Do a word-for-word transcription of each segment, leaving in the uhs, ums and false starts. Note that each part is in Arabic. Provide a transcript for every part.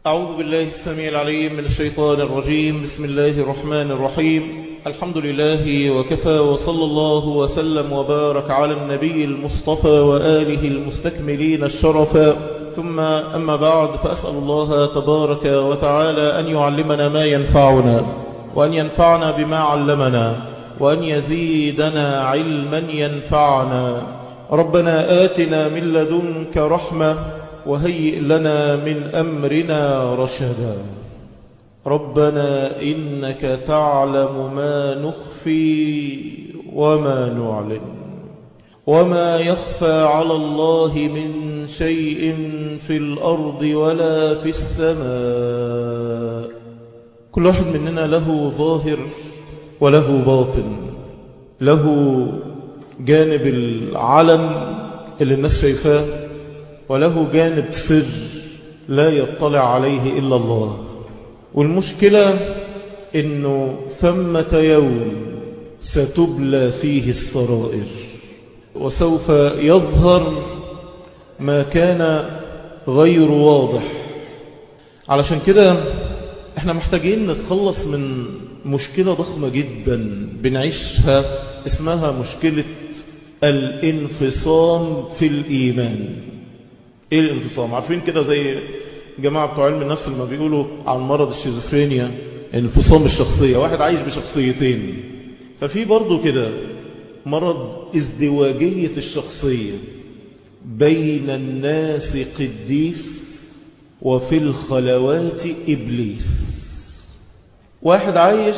أعوذ بالله السميع العليم من الشيطان الرجيم. بسم الله الرحمن الرحيم. الحمد لله وكفى، وصلى الله وسلم وبارك على النبي المصطفى وآله المستكملين الشرفا، ثم أما بعد، فأسأل الله تبارك وتعالى أن يعلمنا ما ينفعنا، وأن ينفعنا بما علمنا، وأن يزيدنا علما ينفعنا. ربنا آتنا من لدنك رحمة وهيئ لنا من أمرنا رشدا. ربنا إنك تعلم ما نخفي وما نعلن، وما يخفى على الله من شيء في الأرض ولا في السماء. كل واحد مننا له ظاهر وله باطن، له جانب العلن اللي الناس شايفاه، وله جانب سر لا يطلع عليه إلا الله. والمشكلة إنه ثمة يوم ستبلى فيه السرائر، وسوف يظهر ما كان غير واضح. علشان كده احنا محتاجين نتخلص من مشكلة ضخمة جدا بنعيشها، اسمها مشكلة الانفصام في الإيمان. ايه الانفصام؟ عارفين كده زي جماعة بتوع علم النفس لما بيقولوا عن مرض الشيزوفرينيا انفصام الشخصية، واحد عايش بشخصيتين. ففي برضو كده مرض ازدواجية الشخصية، بين الناس قديس وفي الخلوات إبليس. واحد عايش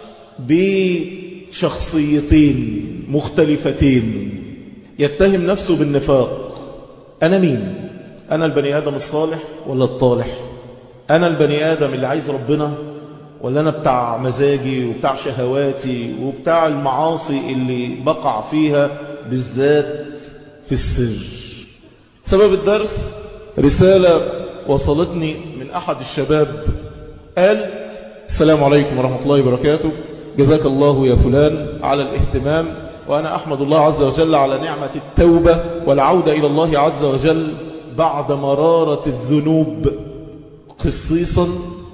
بشخصيتين مختلفتين، يتهم نفسه بالنفاق. أنا مين؟ أنا البني آدم الصالح ولا الطالح؟ أنا البني آدم اللي عايز ربنا، ولا أنا بتاع مزاجي وبتاع شهواتي وبتاع المعاصي اللي بقع فيها بالذات في السر؟ سبب الدرس رسالة وصلتني من أحد الشباب، قال: السلام عليكم ورحمة الله وبركاته، جزاك الله يا فلان على الاهتمام، وأنا أحمد الله عز وجل على نعمة التوبة والعودة إلى الله عز وجل بعد مرارة الذنوب، خصيصا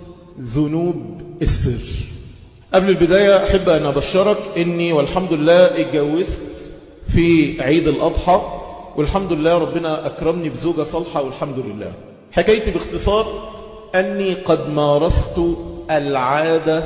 ذنوب السر. قبل البداية أحب أن أبشرك إني والحمد لله اتجوزت في عيد الأضحى، والحمد لله ربنا أكرمني بزوجة صالحة والحمد لله. حكايتي باختصار أني قد مارست العادة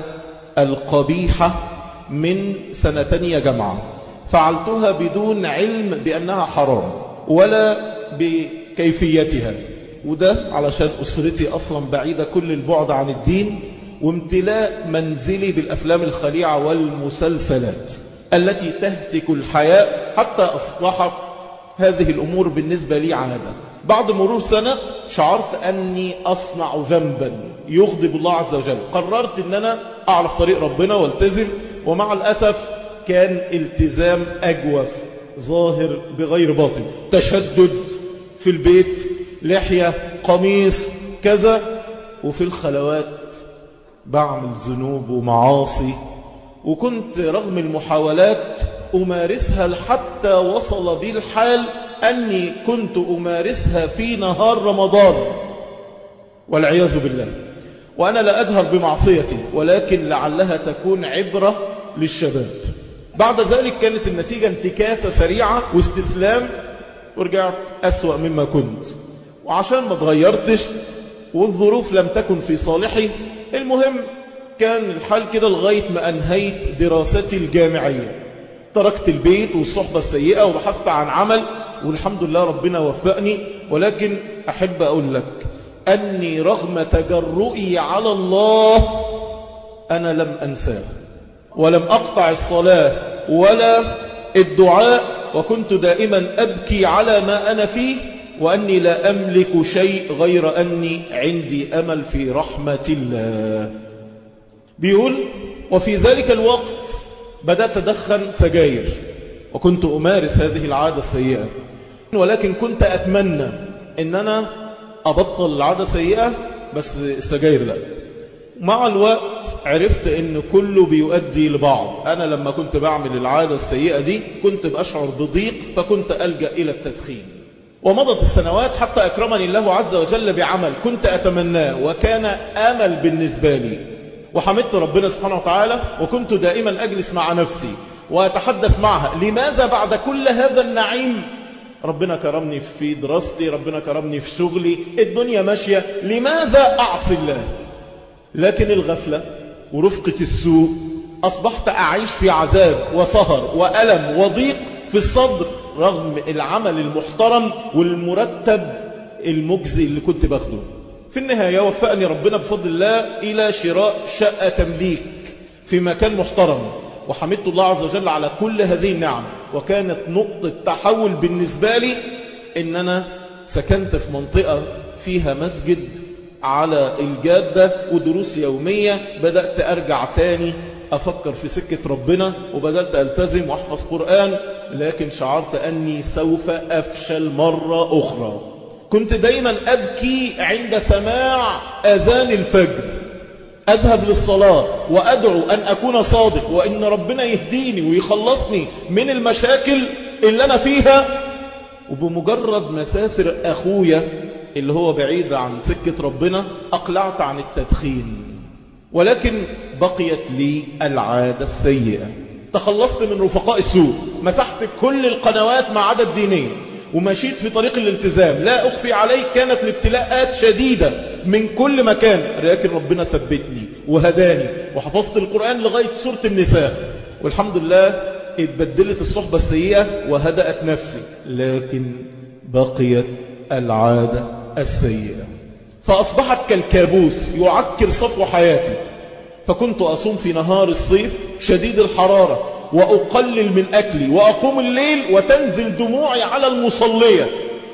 القبيحة من سنتين جامعة، فعلتها بدون علم بأنها حرام ولا بكيفيتها، وده علشان أسرتي أصلا بعيدة كل البعد عن الدين، وامتلاء منزلي بالأفلام الخليعة والمسلسلات التي تهتك الحياة، حتى أصبحت هذه الأمور بالنسبة لي عادة. بعد مرور سنة شعرت أني أصنع ذنبا يغضب الله عز وجل، قررت أن أنا أعرف طريق ربنا والتزم، ومع الأسف كان التزام أجوف ظاهر بغير باطن، تشدد في البيت، لحية، قميص، كذا، وفي الخلوات بعمل ذنوب ومعاصي. وكنت رغم المحاولات أمارسها حتى وصل بي الحال أني كنت أمارسها في نهار رمضان والعياذ بالله، وأنا لا أجهر بمعصيتي، ولكن لعلها تكون عبرة للشباب. بعد ذلك كانت النتيجة انتكاسة سريعة واستسلام، ورجعت أسوأ مما كنت، وعشان ما تغيرتش والظروف لم تكن في صالحي. المهم كان الحال كده لغاية ما أنهيت دراستي الجامعية، تركت البيت والصحبة السيئة وبحثت عن عمل، والحمد لله ربنا وفقني. ولكن أحب أقول لك أني رغم تجرؤي على الله أنا لم أنساه، ولم أقطع الصلاة ولا الدعاء، وكنت دائما أبكي على ما أنا فيه، وأني لا أملك شيء غير أني عندي أمل في رحمة الله. بيقول: وفي ذلك الوقت بدأت أدخن سجاير، وكنت أمارس هذه العادة السيئة، ولكن كنت أتمنى أن أنا أبطل العادة السيئة، بس السجاير لا. مع الوقت عرفت أن كله بيؤدي لبعض. أنا لما كنت بعمل العادة السيئة دي كنت بأشعر بضيق، فكنت ألجأ إلى التدخين. ومضت السنوات حتى أكرمني الله عز وجل بعمل كنت أتمناه وكان أمل بالنسبة لي، وحمدت ربنا سبحانه وتعالى، وكنت دائما أجلس مع نفسي وأتحدث معها: لماذا بعد كل هذا النعيم ربنا كرمني في دراستي، ربنا كرمني في شغلي، الدنيا ماشية، لماذا أعصي الله؟ لكن الغفلة ورفقة السوء أصبحت أعيش في عذاب وسهر وألم وضيق في الصدر رغم العمل المحترم والمرتب المجزي اللي كنت باخده. في النهاية وفقني ربنا بفضل الله إلى شراء شقة تمليك في مكان محترم، وحمدت الله عز وجل على كل هذه النعم. وكانت نقطة تحول بالنسبة لي إن أنا سكنت في منطقة فيها مسجد على الجادة ودروس يومية. بدأت أرجع تاني أفكر في سكة ربنا وبدأت ألتزم وأحفظ قرآن، لكن شعرت أني سوف أفشل مرة أخرى. كنت دايما أبكي عند سماع أذان الفجر، أذهب للصلاة وأدعو أن أكون صادق وإن ربنا يهديني ويخلصني من المشاكل اللي أنا فيها، وبمجرد مسافر أخويا اللي هو بعيد عن سكة ربنا أقلعت عن التدخين. ولكن بقيت لي العادة السيئة، تخلصت من رفقاء السوء، مسحت كل القنوات ما عدا الدينية ومشيت في طريق الالتزام. لا أخفي عليك كانت الابتلاءات شديدة من كل مكان، لكن ربنا ثبتني وهداني وحفظت القرآن لغاية سورة النساء، والحمد لله اتبدلت الصحبة السيئة وهدأت نفسي، لكن بقيت العادة السيئة فأصبحت كالكابوس يعكر صفو حياتي. فكنت أصوم في نهار الصيف شديد الحرارة وأقلل من أكلي وأقوم الليل وتنزل دموعي على المصلية،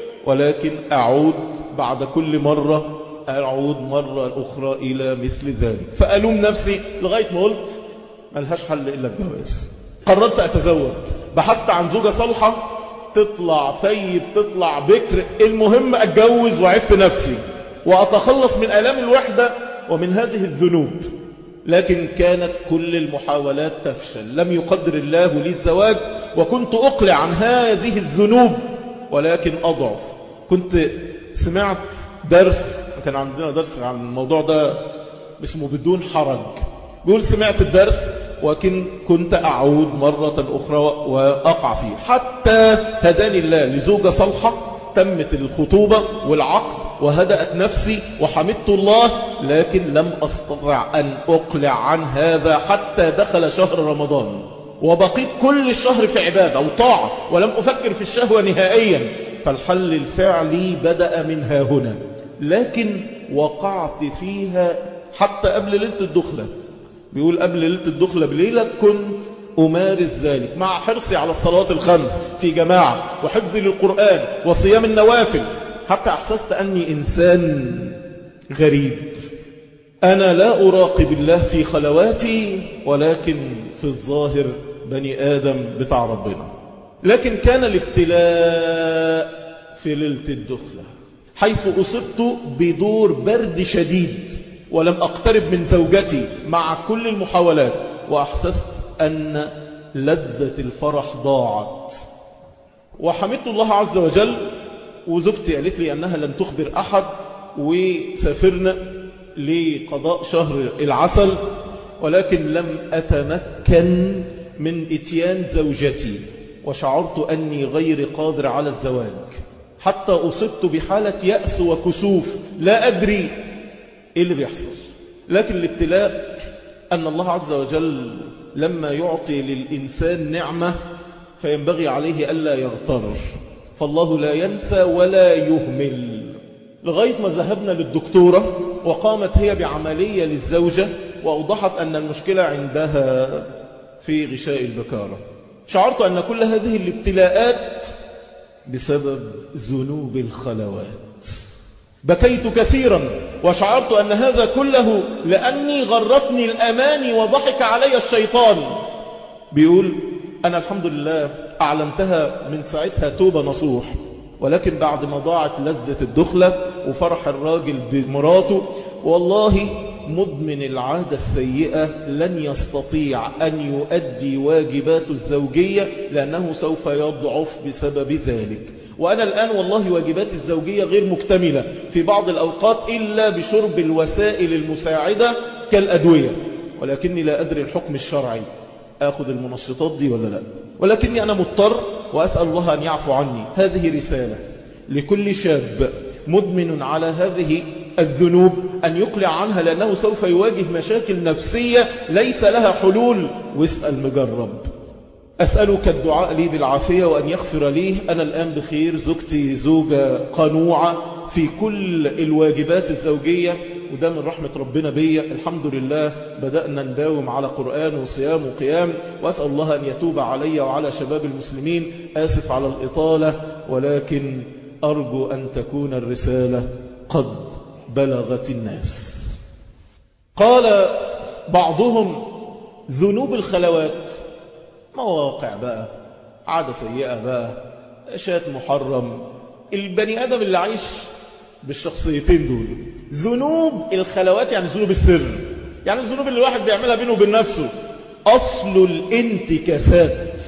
ولكن أعود بعد كل مرة أعود مرة أخرى إلى مثل ذلك، فألوم نفسي لغاية ما قلت ملهاش حل إلا الجواز. قررت أتزوج، بحثت عن زوجة صالحة، تطلع سيد تطلع بكر، المهم أتجوز وأعف نفسي وأتخلص من آلام الوحدة ومن هذه الذنوب. لكن كانت كل المحاولات تفشل، لم يقدر الله لي الزواج، وكنت أقلع عن هذه الذنوب ولكن أضعف. كنت سمعت درس، كان عندنا درس عن الموضوع ده اسمه بدون حرج، بيقول سمعت الدرس ولكن كنت أعود مرة أخرى وأقع فيه، حتى هداني الله لزوجة صالحة، تمت الخطوبة والعقد وهدأت نفسي وحمدت الله، لكن لم أستطع أن أقلع عن هذا حتى دخل شهر رمضان، وبقيت كل الشهر في عبادة وطاعة ولم أفكر في الشهوة نهائيا. فالحل الفعلي بدأ من ها هنا، لكن وقعت فيها حتى قبل ليلة الدخلة. بيقول قبل ليلة الدخلة بليلة كنت أمارس ذلك مع حرصي على الصلوات الخمس في جماعة وحفظي للقرآن وصيام النوافل، حتى أحسست أني إنسان غريب. أنا لا أراقب الله في خلواتي، ولكن في الظاهر بني آدم بتاع ربنا. لكن كان الابتلاء في ليلة الدخلة، حيث أصبت بدور برد شديد ولم أقترب من زوجتي مع كل المحاولات، وأحسست أن لذة الفرح ضاعت. وحمدت الله عز وجل، وزوجتي قالت لي أنها لن تخبر أحد، وسافرنا لقضاء شهر العسل، ولكن لم أتمكن من إتيان زوجتي، وشعرت أني غير قادر على الزواج، حتى أصبت بحالة يأس وكسوف، لا أدري إيه اللي بيحصل. لكن الابتلاء أن الله عز وجل لما يعطي للإنسان نعمة فينبغي عليه ألا يغتر، فالله لا ينسى ولا يهمل. لغاية ما ذهبنا للدكتورة وقامت هي بعملية للزوجة، وأوضحت أن المشكلة عندها في غشاء البكارة. شعرت أن كل هذه الابتلاءات بسبب ذنوب الخلوات. بكيت كثيرا وشعرت أن هذا كله لأني غرتني الأماني وضحك علي الشيطان. بيقول أنا الحمد لله أعلنتها من ساعتها توبة نصوح، ولكن بعد ما ضاعت لذة الدخلة وفرح الراجل بمراته، والله مدمن العادة السيئة لن يستطيع أن يؤدي واجبات الزوجية، لأنه سوف يضعف بسبب ذلك. وأنا الآن والله واجباتي الزوجية غير مكتملة في بعض الأوقات إلا بشرب الوسائل المساعدة كالأدوية، ولكني لا أدري الحكم الشرعي، أخذ المنشطات دي ولا لا؟ ولكني أنا مضطر وأسأل الله أن يعفو عني. هذه رسالة لكل شاب مدمن على هذه الذنوب أن يقلع عنها، لأنه سوف يواجه مشاكل نفسية ليس لها حلول. واسأل مجرب. أسألك الدعاء لي بالعافية وأن يغفر لي. أنا الآن بخير، زوجتي زوجة قنوعة في كل الواجبات الزوجية، وده من رحمة ربنا بي. الحمد لله بدأنا نداوم على قرآن وصيام وقيام، وأسأل الله أن يتوب علي وعلى شباب المسلمين. آسف على الإطالة، ولكن أرجو أن تكون الرسالة قد بلغت الناس. قال بعضهم ذنوب الخلوات، مواقع بقى، عادة سيئة بقى، شات محرم. البني آدم اللي عايش بالشخصيتين دول، ذنوب الخلوات يعني ذنوب السر، يعني الذنوب اللي الواحد بيعملها بينه وبين نفسه. أصل الانتكاسات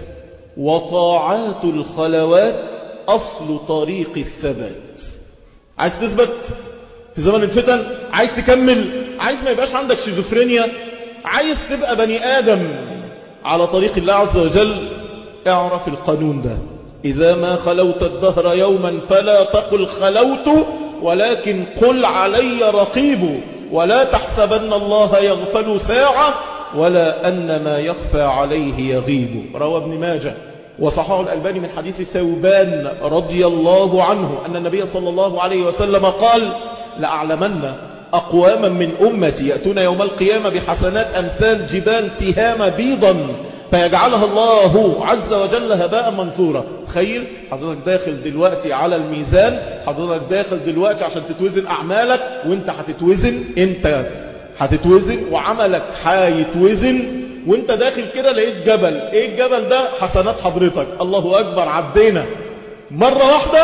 وطاعات الخلوات أصل طريق الثبات. عايز تثبت في زمن الفتن، عايز تكمل، عايز ما يبقاش عندك شيزوفرينيا، عايز تبقى بني آدم على طريق الله عز وجل، اعرف القانون ده. إذا ما خلوت الدهر يوما فلا تقل خلوت، ولكن قل علي رقيب، ولا تحسبن الله يغفل ساعة، ولا أن ما يخفى عليه يغيب. روى ابن ماجه وصححه الألباني من حديث ثوبان رضي الله عنه أن النبي صلى الله عليه وسلم قال: لأعلمن أقواما من أمتي يأتون يوم القيامة بحسنات أمثال جبال تهام بيضا فيجعلها الله عز وجل هباء منثورا. تخيل حضرتك داخل دلوقتي على الميزان، حضرتك داخل دلوقتي عشان تتوزن أعمالك، وانت هتتوزن، انت هتتوزن وعملك هيتوزن، وانت داخل كده لقيت جبل. ايه الجبل ده؟ حسنات حضرتك. الله أكبر، عدينا مرة واحدة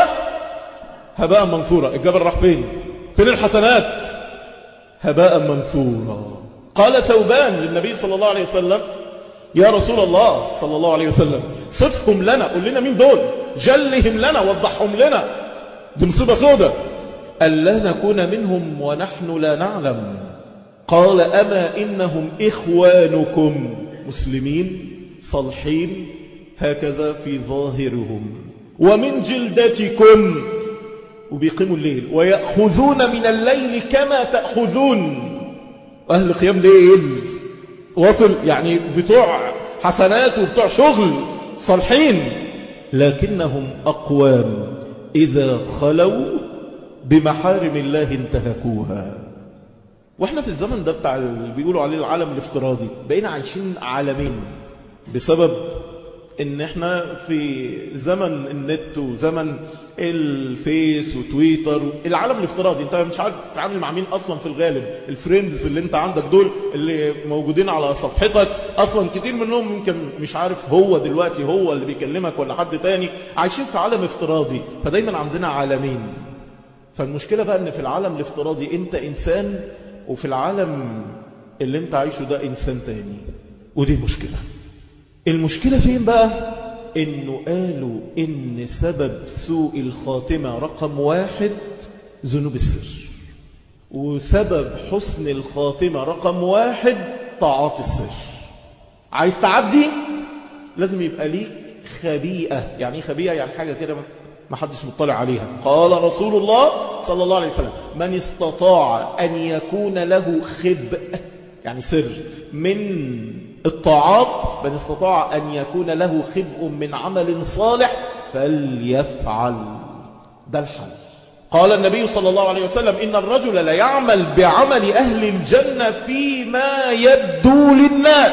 هباء منثورا. الجبل راح فين؟ فين الحسنات؟ هباء منثورا. قال ثوبان للنبي صلى الله عليه وسلم: يا رسول الله صلى الله عليه وسلم صفهم لنا، قل لنا مين دول، جلهم لنا، وضحهم لنا، دي مصيبة سودة. ألا نكون منهم ونحن لا نعلم. قال: أما إنهم إخوانكم، مسلمين صالحين هكذا في ظاهرهم، ومن جلدتكم، وبيقيموا الليل، ويأخذون من الليل كما تأخذون. أهل قيام ليل وصل، يعني بتوع حسنات وبتوع شغل صالحين، لكنهم أقوام إذا خلوا بمحارم الله انتهكوها. واحنا في الزمن ده بتاع اللي بيقولوا عليه العالم الافتراضي، بقينا عايشين عالمين بسبب ان احنا في زمن النت وزمن الفيس وتويتر. العالم الافتراضي انت مش عارف تتعامل مع مين اصلا في الغالب. الفريندز اللي انت عندك دول اللي موجودين على صفحتك اصلا كتير منهم يمكن مش عارف هو دلوقتي هو اللي بيكلمك ولا حد تاني. عايشين في عالم افتراضي، فدايما عندنا عالمين. فالمشكلة بقى ان في العالم الافتراضي انت انسان، وفي العالم اللي انت عايشه ده انسان تاني، ودي المشكلة. المشكلة فين بقى؟ إنه قالوا إن سبب سوء الخاتمة رقم واحد ذنوب السر، وسبب حسن الخاتمة رقم واحد طاعات السر. عايز تعدي لازم يبقى ليك خبيئة. يعني ايه خبيئة؟ يعني حاجة كده ما حدش مطلع عليها. قال رسول الله صلى الله عليه وسلم: من استطاع أن يكون له خبء، يعني سر من الطاعات، من استطاع أن يكون له خبء من عمل صالح فليفعل. ده الحل. قال النبي صلى الله عليه وسلم: إن الرجل لا يعمل بعمل أهل الجنة فيما يبدو للناس.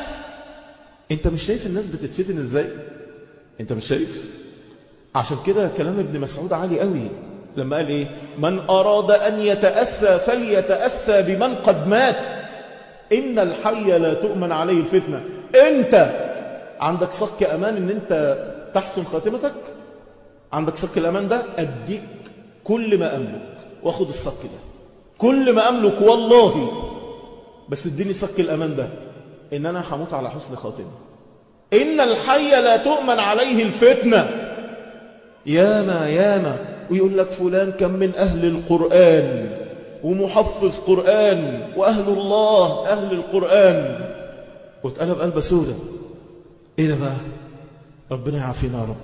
انت مش شايف الناس بتتفتن ازاي؟ انت مش شايف؟ عشان كده كلام ابن مسعود عالي قوي لما قال ايه: من أراد أن يتأسى فليتأسى بمن قد مات، إن الحي لا تؤمن عليه الفتنة. أنت عندك صك أمان إن أنت تحسن خاتمتك؟ عندك صك الأمان ده؟ أديك كل ما أملك وأخذ الصك ده، كل ما أملك والله، بس اديني صك الأمان ده إن أنا هموت على حسن خاتمة. إن الحي لا تؤمن عليه الفتنة. ياما ياما، ويقول لك فلان كان من أهل القرآن ومحفظ قرآن وأهل الله أهل القرآن، واتقلب قلبه سودة. إيه ده بقى؟ ربنا يعافينا يا رب،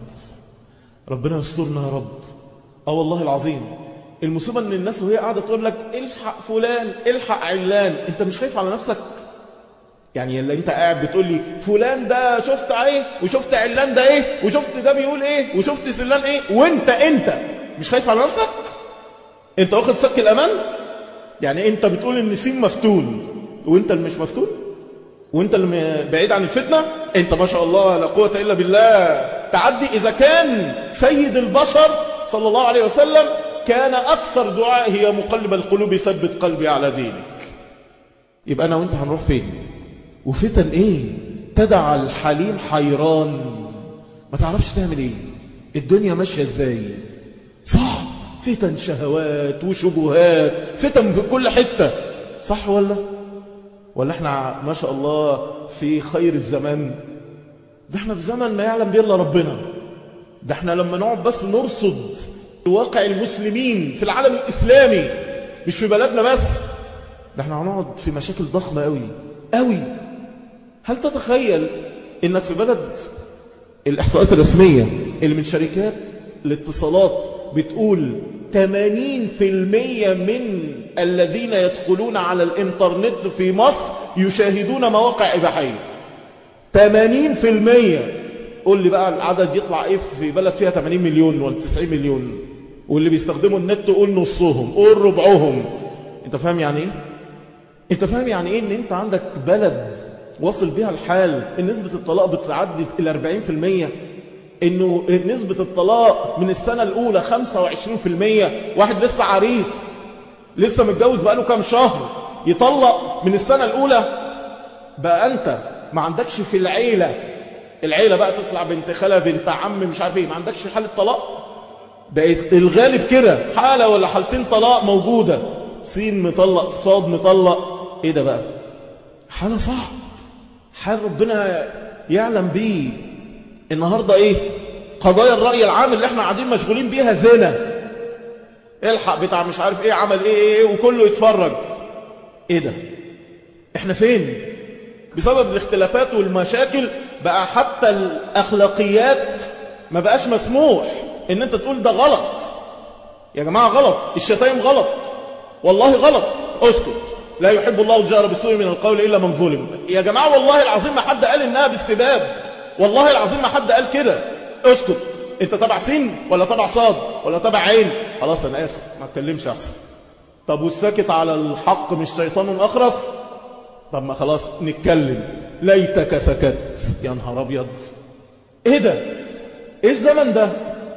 ربنا يسترنا يا رب. اه والله العظيم المصيبة ان الناس وهي قاعدة تقول لك الحق فلان الحق علان، انت مش خايف على نفسك؟ يعني اللي انت قاعد بتقول لي فلان ده شفت ايه وشفت علان ده ايه وشفت ده بيقول ايه وشفت سلان ايه، وانت انت مش خايف على نفسك؟ انت واخد سك الامان؟ يعني انت بتقول ان سين مفتون وانت اللي مش مفتون، وانت اللي بعيد عن الفتنة. انت ما شاء الله لا قوة الا بالله تعدي. اذا كان سيد البشر صلى الله عليه وسلم كان اكثر دعائه يا مقلب القلوب ثبت قلبي على دينك، يبقى انا وانت هنروح فين؟ وفتن ايه تدع الحليم حيران ما تعرفش تعمل ايه، الدنيا ماشية ازاي؟ صح، فتن شهوات وشبهات، فتن في كل حتة، صح ولا ولا احنا ما شاء الله في خير الزمان؟ ده احنا في زمن ما يعلم به الا ربنا. ده احنا لما نقعد بس نرصد واقع المسلمين في العالم الاسلامي مش في بلدنا بس، ده احنا هنقعد في مشاكل ضخمة قوي قوي. هل تتخيل انك في بلد الاحصاءات الرسمية اللي من شركات الاتصالات بتقول ثمانين بالمئة من الذين يدخلون على الانترنت في مصر يشاهدون مواقع إباحية؟ ثمانين بالمئة. قول لي بقى العدد يطلع ايه في بلد فيها ثمانين مليون ولا تسعين مليون؟ واللي بيستخدموا النت قول نصهم قول ربعهم. انت فاهم يعني ايه؟ انت فاهم يعني ايه ان انت عندك بلد وصل بها الحال ان نسبة الطلاق بتعدي الى أربعين بالمئة، انه نسبة الطلاق من السنة الاولى خمسة وعشرين بالمئة. واحد لسه عريس لسه متجوز بقاله كام شهر يطلق من السنة الاولى. بقى انت ما عندكش في العيلة العيلة بقى تطلع بنت خالة بنت عم مش عارف ايه، ما عندكش حالة طلاق؟ بقيت الغالب كده حالة ولا حالتين طلاق موجودة، سين مطلق صاد مطلق. ايه ده بقى؟ حالة صح، حال ربنا يعلم بيه. النهاردة ايه قضايا الرأي العام اللي احنا قاعدين مشغولين بيها؟ زنا، الحق بتاع مش عارف ايه عمل ايه ايه, إيه وكله يتفرج. ايه ده؟ احنا فين؟ بسبب الاختلافات والمشاكل بقى حتى الاخلاقيات ما بقاش مسموح ان انت تقول ده غلط. يا جماعة غلط، الشتايم غلط والله غلط، اسكت، لا يحب الله الجهر بالسوء من القول الا من ظلم. يا جماعة والله العظيم ما حد قال انها بالسباب، والله العظيم ما حد قال كده، اسكت. انت تبع سين ولا تبع صاد ولا تبع عين؟ خلاص انا اسف ما اتكلمش احسن. طب والساكت على الحق مش شيطان اخرس؟ طب ما خلاص نتكلم، ليتك سكت. يا نهار ابيض، ايه ده؟ ايه الزمن ده؟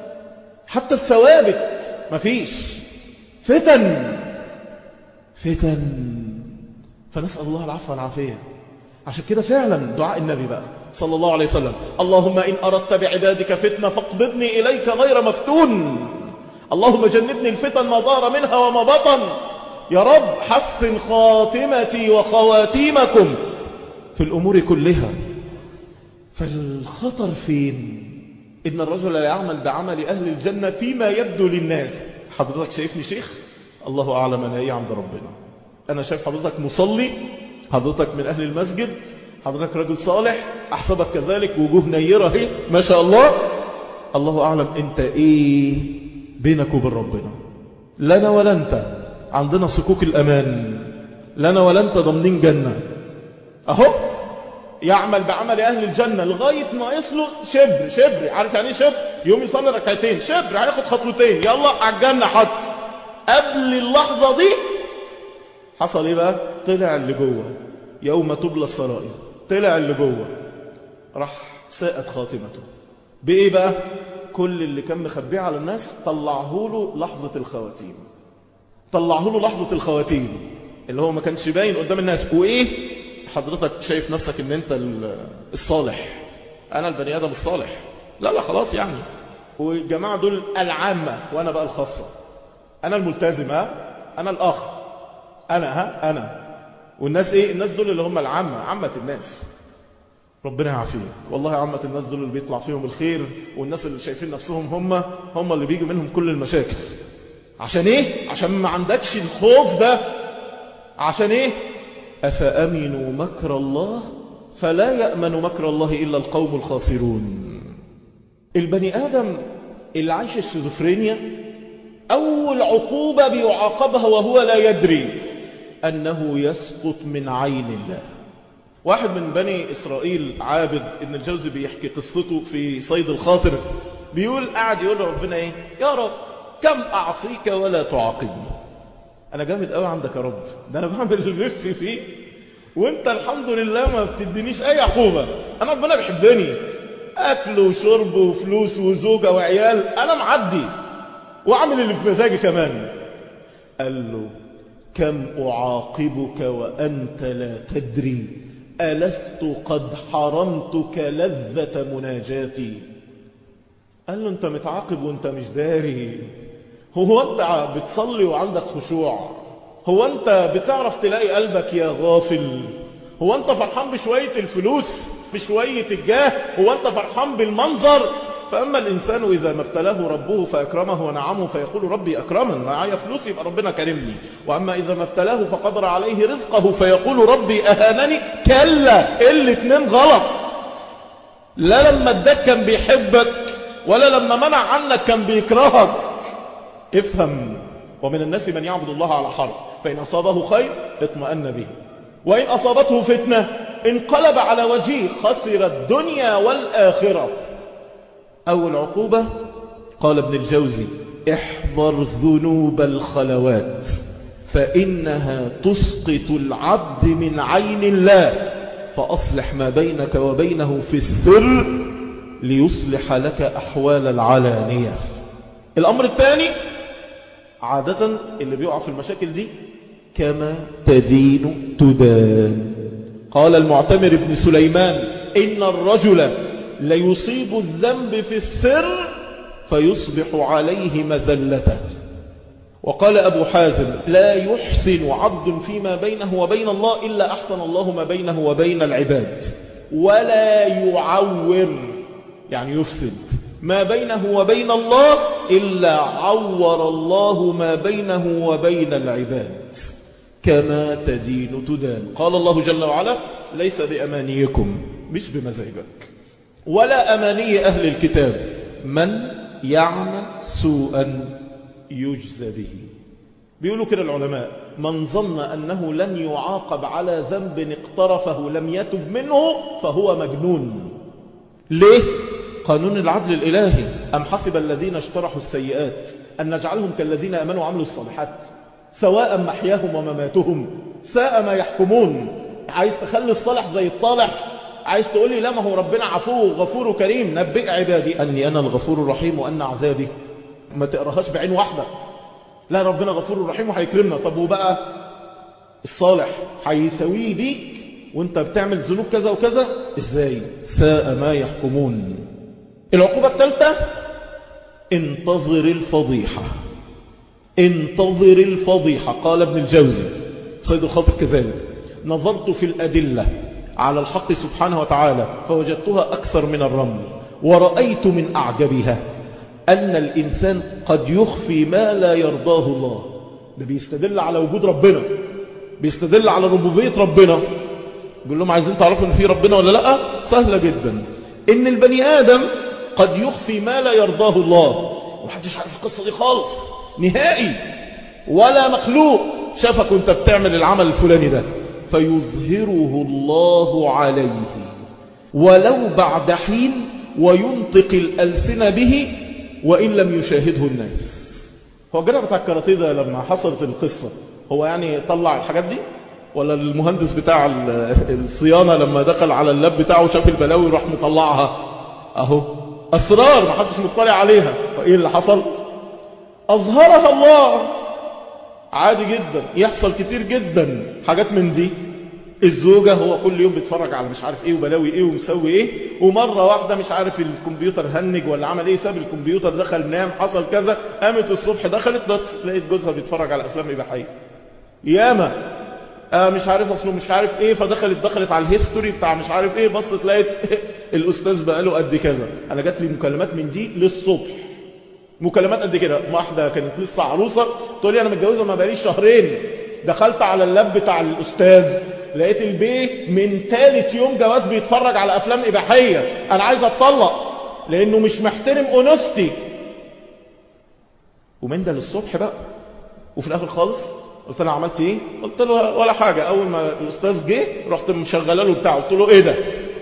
حتى الثوابت مفيش، فتن فتن. فنسأل الله العفو والعافية. عشان كده فعلا دعاء النبي بقى صلى الله عليه وسلم: اللهم إن أردت بعبادك فتنة فاقبضني إليك غير مفتون. اللهم جنبني الفتن ما ظهر منها وما بطن. يا رب حسن خاتمتي وخواتيمكم في الأمور كلها. فالخطر فين؟ إن الرجل لا يعمل بعمل أهل الجنة فيما يبدو للناس. حضرتك شايفني شيخ؟ الله أعلم أنا إيه عند ربنا. أنا شايف حضرتك مصلي، حضرتك من أهل المسجد، حضرتك رجل صالح، أحسبك كذلك، وجوه نيرة هي ما شاء الله. الله أعلم أنت إيه بينك وبين ربنا. لنا ولا أنت عندنا صكوك الأمان، لنا ولا أنت ضمنين جنة. أهو يعمل بعمل أهل الجنة لغاية ما يصله شبر شبر. عارف يعني شبر؟ يوم يصلي ركعتين شبر هياخد خطوتين يلا على الجنة. حط قبل اللحظة دي حصل ايه بقى؟ طلع اللي جوه، يوم تبلى السرائر، طلع اللي جوه، راح ساءت خاتمته. بايه بقى؟ كل اللي كان مخبيه على الناس طلعه له لحظة الخواتيم، طلعه له لحظة الخواتيم اللي هو ما كانش باين قدام الناس. وايه حضرتك شايف نفسك ان انت الصالح، انا البني ادم الصالح، لا لا خلاص يعني. والجماعة دول العامة وانا بقى الخاصة، انا الملتزم، ها انا الاخ، انا ها انا. والناس ايه؟ الناس دول اللي هم العامة، عامة الناس. ربنا يعافيك. والله عامة الناس دول اللي بيطلع فيهم الخير، والناس اللي شايفين نفسهم هم هم اللي بيجوا منهم كل المشاكل. عشان ايه؟ عشان ما عندكش الخوف ده. عشان ايه؟ أفأمنوا مكر الله فلا يأمن مكر الله إلا القوم الخاسرون. البني آدم اللي عايش الشيزوفرينيا أول عقوبة بيعاقبها وهو لا يدري أنه يسقط من عين الله. واحد من بني إسرائيل عابد ابن الجوزي بيحكي قصته في صيد الخاطر، بيقول قاعد يقول ربنا ايه؟ يا رب كم أعصيك ولا تعاقبني. أنا جامد قوي عندك يا رب، ده أنا بعمل اللي نفسي فيه وانت الحمد لله ما بتدينيش أي عقوبة. أنا ربنا بيحبني، أكل وشرب وفلوس وزوجة وعيال، أنا معدي وأعمل اللي في مزاجي كمان. قال له كم أعاقبك وأنت لا تدري ألست قد حرمتك لذة مناجاتي. قال له أنت متعاقب وأنت مش داري. هو أنت بتصلي وعندك خشوع؟ هو أنت بتعرف تلاقي قلبك يا غافل؟ هو أنت فرحان بشوية الفلوس بشوية الجاه؟ هو أنت فرحان بالمنظر؟ فأما الإنسان إذا ما ابتلاه ربه فأكرمه ونعمه فيقول ربي أكرمن، معايا فلوس يبقى ربنا كرمني. وأما إذا ما ابتلاه فقدر عليه رزقه فيقول ربي أهانني. كلا، الاتنين غلط. لا لما اداك كان بيحبك ولا لما منع عنك كان بيكرهك. افهم. ومن الناس من يعبد الله على حرف، فإن أصابه خير اطمأن به وإن أصابته فتنة انقلب على وجهه خسر الدنيا والآخرة. أول عقوبة قال ابن الجوزي احذر ذنوب الخلوات فإنها تسقط العبد من عين الله، فأصلح ما بينك وبينه في السر ليصلح لك أحوال العلانية. الأمر الثاني عادة اللي بيقع في المشاكل دي كما تدين تدان. قال المعتمر بن سليمان إن الرجل ليصيب الذنب في السر فيصبح عليه مذلته. وقال أبو حازم لا يحسن عبد فيما بينه وبين الله إلا أحسن الله ما بينه وبين العباد، ولا يعور يعني يفسد ما بينه وبين الله إلا عور الله ما بينه وبين العباد. كما تدين تدان. قال الله جل وعلا ليس بأمانيكم، مش بمزاجك، ولا أماني أهل الكتاب، من يعمل سوءا يجزى به. بيقولوا كده العلماء من ظن أنه لن يعاقب على ذنب اقترفه لم يتب منه فهو مجنون. ليه؟ قانون العدل الإلهي أم حسب الذين اشترحوا السيئات أن نجعلهم كالذين آمنوا وعملوا الصالحات سواء محياهم ومماتهم ساء ما يحكمون. عايز تخلي الصالح زي الطالح؟ عايز تقول لي لا ما هو ربنا عفو غفور كريم؟ نبئ عبادي أني أنا الغفور الرحيم وأن عذابي. ما تقراهاش بعين واحدة. لا ربنا غفور رحيم وهيكرمنا. طب وبقى الصالح هيساويه بيك وانت بتعمل ذنوب كذا وكذا؟ ازاي؟ ساء ما يحكمون. العقوبة الثالثة انتظر الفضيحة. انتظر الفضيحة. قال ابن الجوزي صيد الخاطر كذلك نظرت في الأدلة على الحق سبحانه وتعالى فوجدتها أكثر من الرمل، ورأيت من أعجبها أن الإنسان قد يخفي ما لا يرضاه الله. ده بيستدل على وجود ربنا، بيستدل على ربوبية ربنا. بيقول لهم عايزين تعرفوا ان في ربنا ولا لا؟ سهلة جدا. ان البني آدم قد يخفي ما لا يرضاه الله، ومحدش عارف القصة دي خالص نهائي، ولا مخلوق شافك وانت بتعمل العمل الفلاني ده فيظهره الله عليه ولو بعد حين وينطق الألسنة به وإن لم يشاهده الناس. هو الجرع بتاع الكاراتيه ده لما حصلت القصة هو يعني طلع الحاجات دي؟ ولا المهندس بتاع الصيانة لما دخل على اللاب بتاعه شاف البلاوي راح مطلعها؟ اهو أسرار محدش مطلع عليها. فإيه اللي حصل؟ أظهرها الله. عادي جدا يحصل كتير جدا حاجات من دي. الزوجة هو كل يوم بيتفرج على مش عارف ايه وبلاوي ايه ومسوي ايه، ومرة واحدة مش عارف الكمبيوتر هنج ولا عمل ايه، ساب الكمبيوتر دخل نام حصل كذا، قامت الصبح دخلت بس لقيت جوزها بيتفرج على أفلام إباحية. ياما آه مش عارف اصله مش عارف ايه، فدخلت دخلت على الهيستوري بتاع مش عارف ايه، بصت لقيت الاستاذ بقى له قد كذا. انا جات لي مكالمات من دي للصبح، مكالمات قد كده. واحده كانت لسه عروسه تقول لي انا متجوزه ما بقاليش شهرين، دخلت على اللاب بتاع الاستاذ لقيت البيه من ثالث يوم جواز بيتفرج على افلام اباحيه، انا عايز اتطلق لانه مش محترم انوثتي. ومن ده للصبح بقى. وفي الاخر خالص قلت له عملت ايه؟ قلت له ولا حاجه. اول ما الاستاذ جه رحت مشغله له بتاعه، قلت له ايه ده؟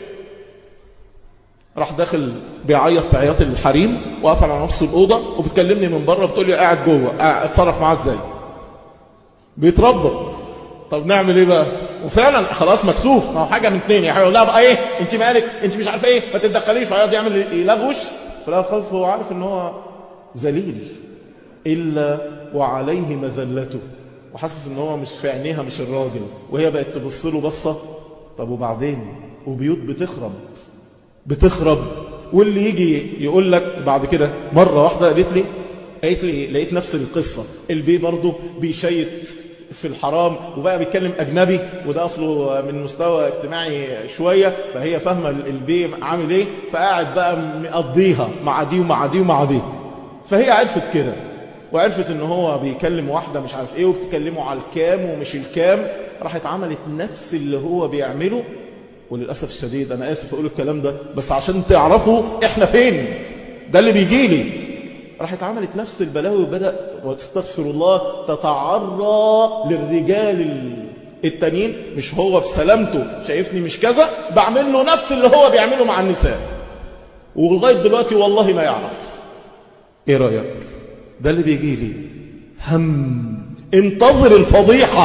راح داخل بيعيط عياط الحريم وقفل على نفسه الاوضه وبتكلمني من بره بتقول لي قاعد جوه، اتصرف معاه ازاي؟ بيتربى. طب نعمل ايه بقى؟ وفعلا خلاص مكسوف. ما هو حاجه من اثنين، يا هيقول لها بقى ايه انت مالك انت مش عارفه ايه ما تتدخليش، ويقعد يعمل يلغوش. فلا خلاص هو عارف ان هو ذليل الا وعليه مذلته، وحاسس ان هو مش في عينيها مش الراجل، وهي بقت تبص له بصه. طب وبعدين؟ وبيوت بتخرب بتخرب. واللي يجي يقول لك بعد كده مره واحده قالت لي قالت لي لقيت نفس القصه، البي برضه بيشيت في الحرام وبقى بيتكلم أجنبي، وده أصله من مستوى اجتماعي شوية، فهي فاهمة البي عامل إيه، فقاعد بقى مقضيها مع دي ومع دي ومع دي. فهي عرفت كده، وعرفت إن هو بيكلم واحدة مش عارف إيه وبتكلمه على الكام ومش الكام، راحت عملت نفس اللي هو بيعمله. وللأسف الشديد أنا آسف أقول الكلام ده بس عشان تعرفوا إحنا فين، ده اللي بيجيلي. راحت عملت نفس البلاوي وبدأ واستغفر الله تتعرى للرجال التانيين. مش هو بسلامته شايفني مش كذا، بعمل له نفس اللي هو بيعمله مع النساء، ولغاية دلوقتي والله ما يعرف. ايه رأيك؟ ده اللي بيجي لي هم. انتظر الفضيحة.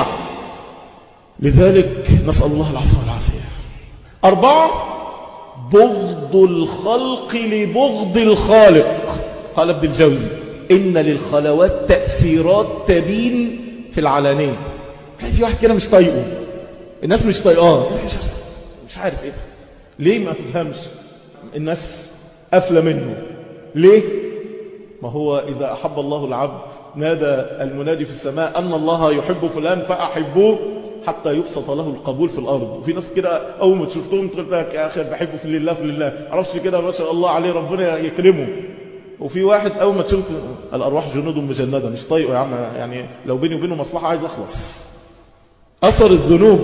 لذلك نسأل الله العفو والعافية. أربعة، بغض الخلق لبغض الخالق. قال ابن الجوزي إن للخلوات تأثيرات تبين في العلانية. كان في واحد كده مش طايقه، الناس مش طايقاه، مش عارف ايه ده ليه، ما تفهمش. الناس قافله منه ليه؟ ما هو إذا أحب الله العبد نادى المنادي في السماء أن الله يحب فلان فأحبوه حتى يبسط له القبول في الأرض. وفي ناس كده أول ما تشوفتهم تقول لك يا أخي بحبه في الله في الله، عرفش كده ما شاء الله عليه ربنا يكرمه. وفي واحد أول ما تشوفت الأرواح جنود مجندة، مش طايقه يا عم، يعني لو بيني وبينه مصلحة عايز أخلص. أثر الذنوب.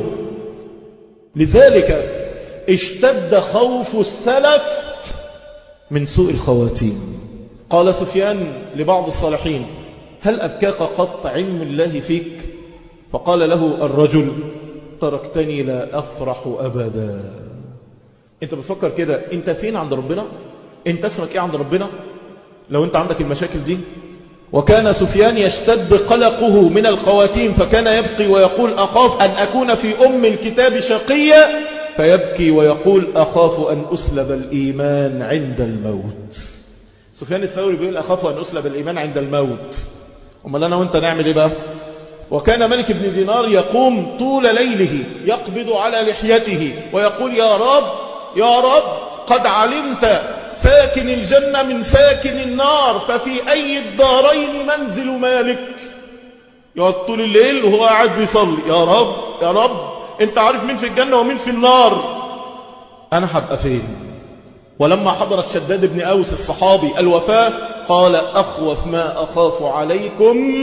لذلك اشتد خوف السلف من سوء الخواتيم. قال سفيان لبعض الصالحين هل أبكاك قط علم الله فيك؟ فقال له الرجل تركتني لا أفرح أبدا. انت بتفكر كده انت فين عند ربنا؟ انت اسمك ايه عند ربنا لو انت عندك المشاكل دي؟ وكان سفيان يشتد قلقه من الخواتيم، فكان يبكي ويقول أخاف أن أكون في أم الكتاب شقيا، فيبكي ويقول أخاف أن أسلب الإيمان عند الموت. سفيان الثوري بيقول أخاف أن أسلب الإيمان عند الموت. أما أنا وانت نعمل إيه بقى؟ وكان ملك بن دينار يقوم طول ليله يقبض على لحيته ويقول يا رب يا رب قد علمت ساكن الجنة من ساكن النار، ففي أي الدارين منزل مالك؟ يقعد طول الليل وهو قاعد بيصلي يا رب يا رب انت عارف مين في الجنة ومين في النار، أنا هبقى فين؟ ولما حضرت شداد بن أوس الصحابي الوفاة قال أخوف ما أخاف عليكم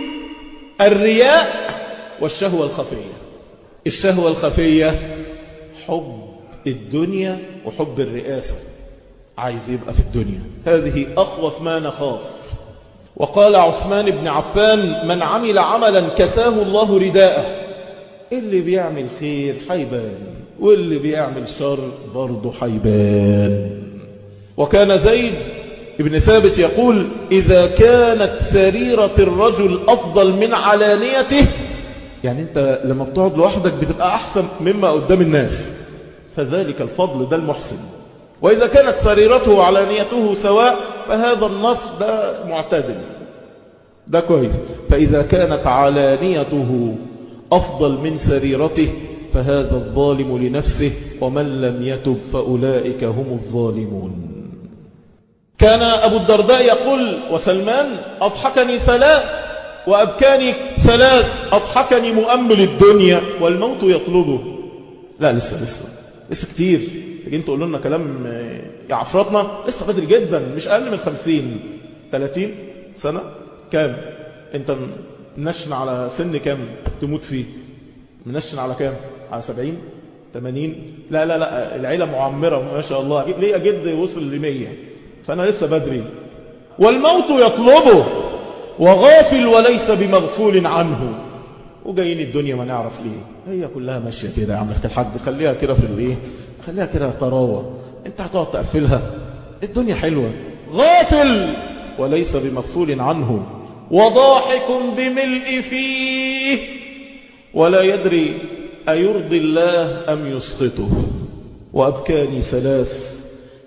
الرياء والشهوة الخفية. الشهوة الخفية حب الدنيا وحب الرئاسة، عايز يبقى في الدنيا، هذه أخوف ما نخاف. وقال عثمان بن عفان من عمل عملا كساه الله رداءه. اللي بيعمل خير حيبان واللي بيعمل شر برضه حيبان. وكان زيد ابن ثابت يقول إذا كانت سريرة الرجل أفضل من علانيته، يعني أنت لما بتقعد لوحدك بتبقى أحسن مما قدام الناس، فذلك الفضل ده المحسن. وإذا كانت سريرته وعلانيته سواء فهذا النص ده معتدل، ده كويس. فإذا كانت علانيته أفضل من سريرته فهذا الظالم لنفسه، ومن لم يتب فأولئك هم الظالمون. كان أبو الدرداء يقول وسلمان أضحكني ثلاث وأبكاني ثلاث أضحكني مؤمل الدنيا والموت يطلبه. لا لسه لسه لسه كتير. تجين تقول لنا كلام يعفرطنا، لسه بدري جدا، مش أقل من خمسين ثلاثين سنة. كام انت منشن على سن كام تموت فيه؟ منشن على كام؟ على سبعين ثمانين؟ لا لا لا العيلة معمرة ما شاء الله. ليه أجد وصل لمية؟ فأنا لسه بدري. والموت يطلبه وغافل وليس بمغفول عنه. وجايين الدنيا ما نعرف ليه، هي كلها ماشية كده يا عم الحاج، خليها كده في الايه، خليها كده طراوة، انت هتقعد تقفلها؟ الدنيا حلوة. غافل وليس بمغفول عنه وضاحك بملء فيه ولا يدري أيرضي الله أم يسخطه. وأبكاني ثلاث: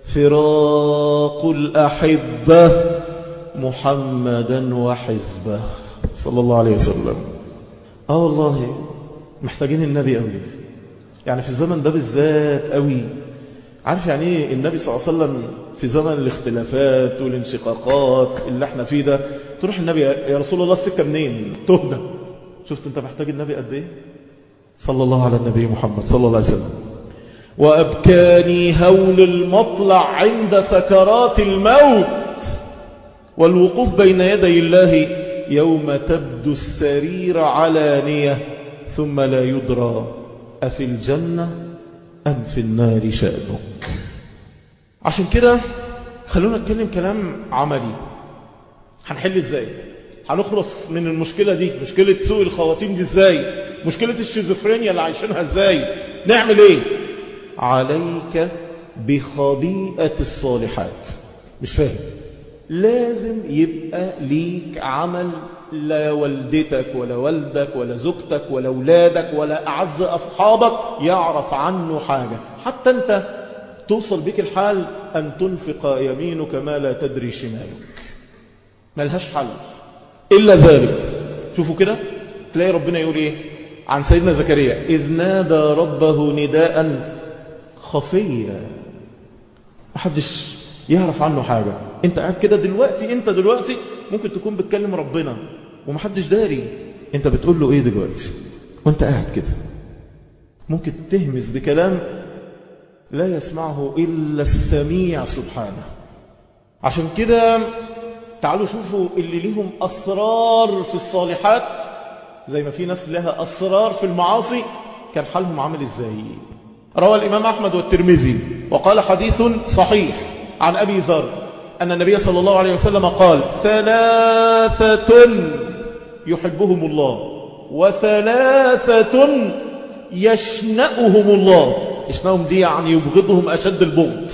فراق الأحبة محمدا وحزبه صلى الله عليه وسلم. آه والله محتاجين النبي قوي، يعني في الزمن ده بالذات قوي. عارف يعني ايه النبي صلى الله عليه وسلم في زمن الاختلافات والانشقاقات اللي احنا فيه ده؟ تروح النبي يا رسول الله السكة منين؟ تهدى. شفت انت محتاج النبي قد ايه؟ صلى الله على النبي محمد صلى الله عليه وسلم. وأبكاني هول المطلع عند سكرات الموت والوقوف بين يدي الله يوم تبدو السرير علانية ثم لا يدرى أفي الجنة أم في النار شأنك. عشان كده خلونا نتكلم كلام عملي. هنحل ازاي؟ هنخلص من المشكلة دي، مشكلة سوء الخواتيم دي ازاي؟ مشكلة الشيزوفرينيا اللي عايشينها ازاي؟ نعمل ايه؟ عليك بخبيئة الصالحات. مش فاهم؟ لازم يبقى ليك عمل لا والدتك ولا والدك ولا زوجتك ولا أولادك ولا أعز أصحابك يعرف عنه حاجة. حتى أنت توصل بك الحال أن تنفق يمينك ما لا تدري شمالك. ملهاش حل إلا ذلك. شوفوا كده تلاقي ربنا يقول إيه عن سيدنا زكريا: إذ نادى ربه نداء خفيا. محدش يعرف عنه حاجة. انت قاعد كده دلوقتي، انت دلوقتي ممكن تكون بتكلم ربنا ومحدش داري انت بتقول له ايه دلوقتي وانت قاعد كده. ممكن تهمس بكلام لا يسمعه إلا السميع سبحانه. عشان كده تعالوا شوفوا اللي ليهم أسرار في الصالحات زي ما في ناس لها أسرار في المعاصي كان حالهم عامل ازاي. روى الإمام أحمد والترمذي وقال حديث صحيح عن أبي ذر أن النبي صلى الله عليه وسلم قال: ثلاثة يحبهم الله وثلاثة يشنأهم الله. يشنأهم دي يعني يبغضهم أشد البغض.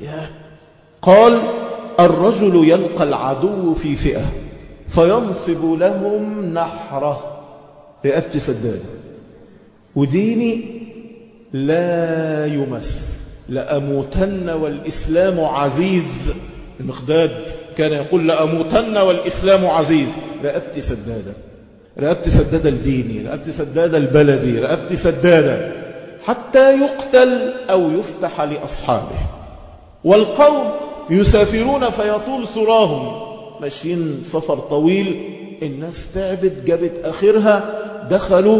قال: الرجل يلقى العدو في فئة فينصب لهم نحره، رقبتي سداد وديني لا يمس، لأموتن والإسلام عزيز. المقداد كان يقول: لأموتن والإسلام عزيز. رقبتي سدادة، رقبتي سدادة الديني، رقبتي سدادة البلدي، رقبتي سدادة حتى يقتل أو يفتح لأصحابه. والقوم يسافرون فيطول سراهم، ماشيين سفر طويل، الناس تعبت جابت آخرها، دخلوا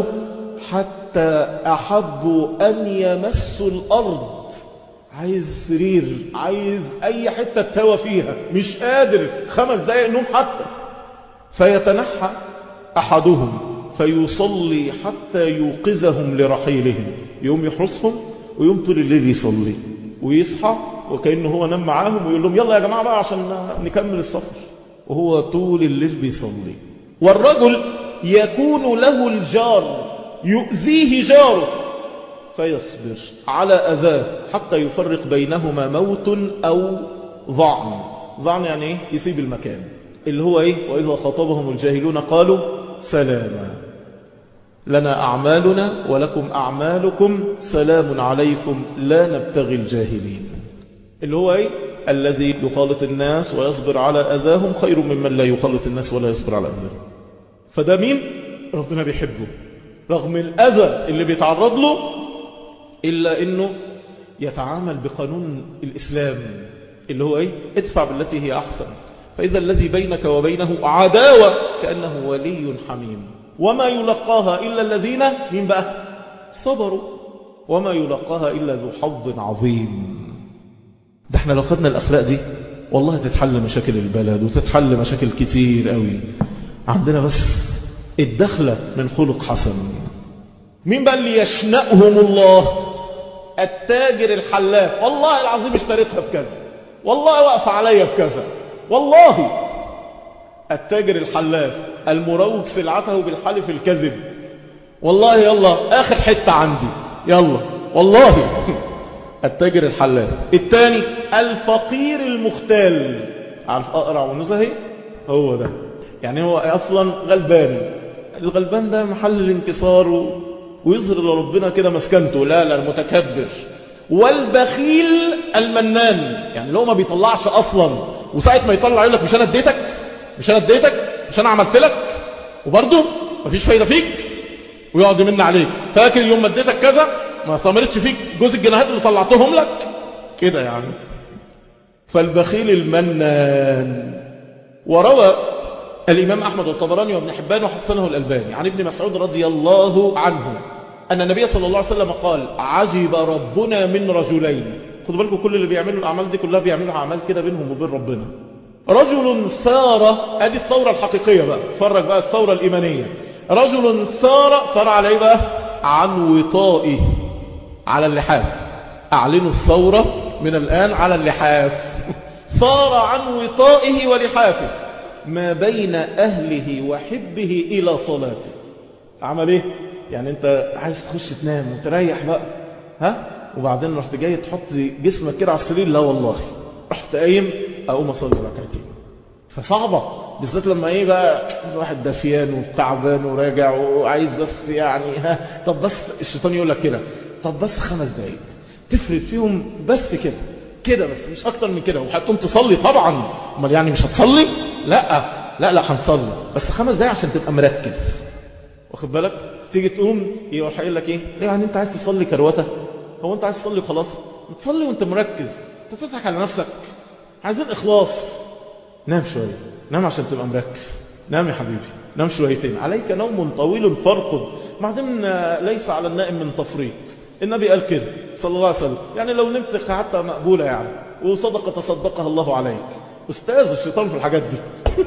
حتى أحبوا أن يمسوا الأرض. عايز سرير، عايز أي حتة تتوى فيها، مش قادر خمس دقائق نوم حتى. فيتنحى أحدهم فيصلي حتى يوقظهم لرحيلهم. يوم يحرسهم ويوم طول الليل يصلي ويصحى وكأنه هو نام معاهم ويقول لهم: يلا يا جماعة بقى عشان نكمل السفر، وهو طول الليل بيصلي. والرجل يكون له الجار يؤذيه جاره فيصبر على أذاه حتى يفرق بينهما موت أو ضعن. ضعن يعني إيه؟ يسيب المكان، اللي هو إيه؟ وإذا خاطبهم الجاهلون قالوا سلاما. لنا أعمالنا ولكم أعمالكم سلام عليكم لا نبتغي الجاهلين. اللي هو إيه؟ الذي يخالط الناس ويصبر على أذاهم خير ممن لا يخالط الناس ولا يصبر على أذاهم. فده مين؟ ربنا بيحبه رغم الأذى اللي بيتعرض له، إلا أنه يتعامل بقانون الإسلام اللي هو إيه؟ ادفع بالتي هي أحسن. فإذا الذي بينك وبينه عداوة كأنه ولي حميم. وما يلقاها إلا الذين من بقى صبروا وما يلقاها إلا ذو حظ عظيم. ده احنا لو خدنا الأخلاق دي والله تتحل مشاكل البلد وتتحل مشاكل كتير قوي. عندنا بس الدخلة من خلق حسن. مين بقى اللي يشنأهم الله؟ التاجر الحلاف. والله العظيم اشتريتها بكذا، والله وقف عليا بكذا، والله. التاجر الحلاف المروج سلعته بالحلف الكذب. والله يلا آخر حتة عندي يلا والله. التاجر الحلاف. الثاني الفقير المختال. عارف أقرع ونزهي؟ هو ده. يعني هو أصلا غلبان. الغلبان ده محل الانكسار و... ويظهر لربنا كده مسكنته. لا لا المتكبر. والبخيل المنان. يعني لو ما بيطلعش أصلا وساعة ما يطلع يقول لك مش أنا اديتك مش أنا اديتك مش أنا عملت لك وبرضه مفيش فايدة فيك ويقعد يمن عليك. فاكر يوم ما اديتك كذا ما استمرتش فيك جوز الجناهات اللي طلعتهم لك كده يعني. فالبخيل المنان. وروى الإمام أحمد والطبراني وابن حبان وحسنه الألباني عن ابن مسعود رضي الله عنه أن النبي صلى الله عليه وسلم قال عجب ربنا من رجلين. خدوا بالكم كل اللي بيعملوا الأعمال دي كلها بيعملوا أعمال كده بينهم وبين ربنا. رجل ثار. ادي الثورة الحقيقية بقى. فرق بقى الثورة الإيمانية. رجل ثار. ثار عليه بقى عن وطائه على اللحاف. أعلنوا الثورة من الآن على اللحاف. ثار عن وطائه ولحافه ما بين أهله وحبه إلى صلاته. عمل إيه؟ يعني أنت عايز تخش تنام وتريح بقى ها؟ وبعدين رحت جاي تحط جسمك كده على السرير. لا والله رحت قايم أقوم أصلي ركعتين. فصعبة بالذات لما إيه بقى واحد دافيان وتعبان وراجع وعايز بس يعني ها. طب بس الشيطان يقول لك كده طب بس خمس دقايق تفرد فيهم بس كده كده بس مش أكتر من كده. وهتقوم تصلي طبعا. امال يعني مش هتصلي؟ لا لا لا هنصلي بس خمس دقايق عشان تبقى مركز. واخد بالك؟ تيجي تقوم يروح قايل لك ايه؟ يعني انت عايز تصلي كروته؟ هو انت عايز تصلي خلاص؟ تصلي وانت مركز. انت تضحك على نفسك. عايزين اخلاص. نام شويه. نام عشان تبقى مركز. نام يا حبيبي. نام شويتين. عليك نوم طويل فارقد. بعدين ليس على النائم من تفريط. النبي قال كده صلى الله عليه وسلم. يعني لو نمت حتى مقبوله يعني وصدقه تصدقها الله عليك. أستاذ الشيطان في الحاجات دي.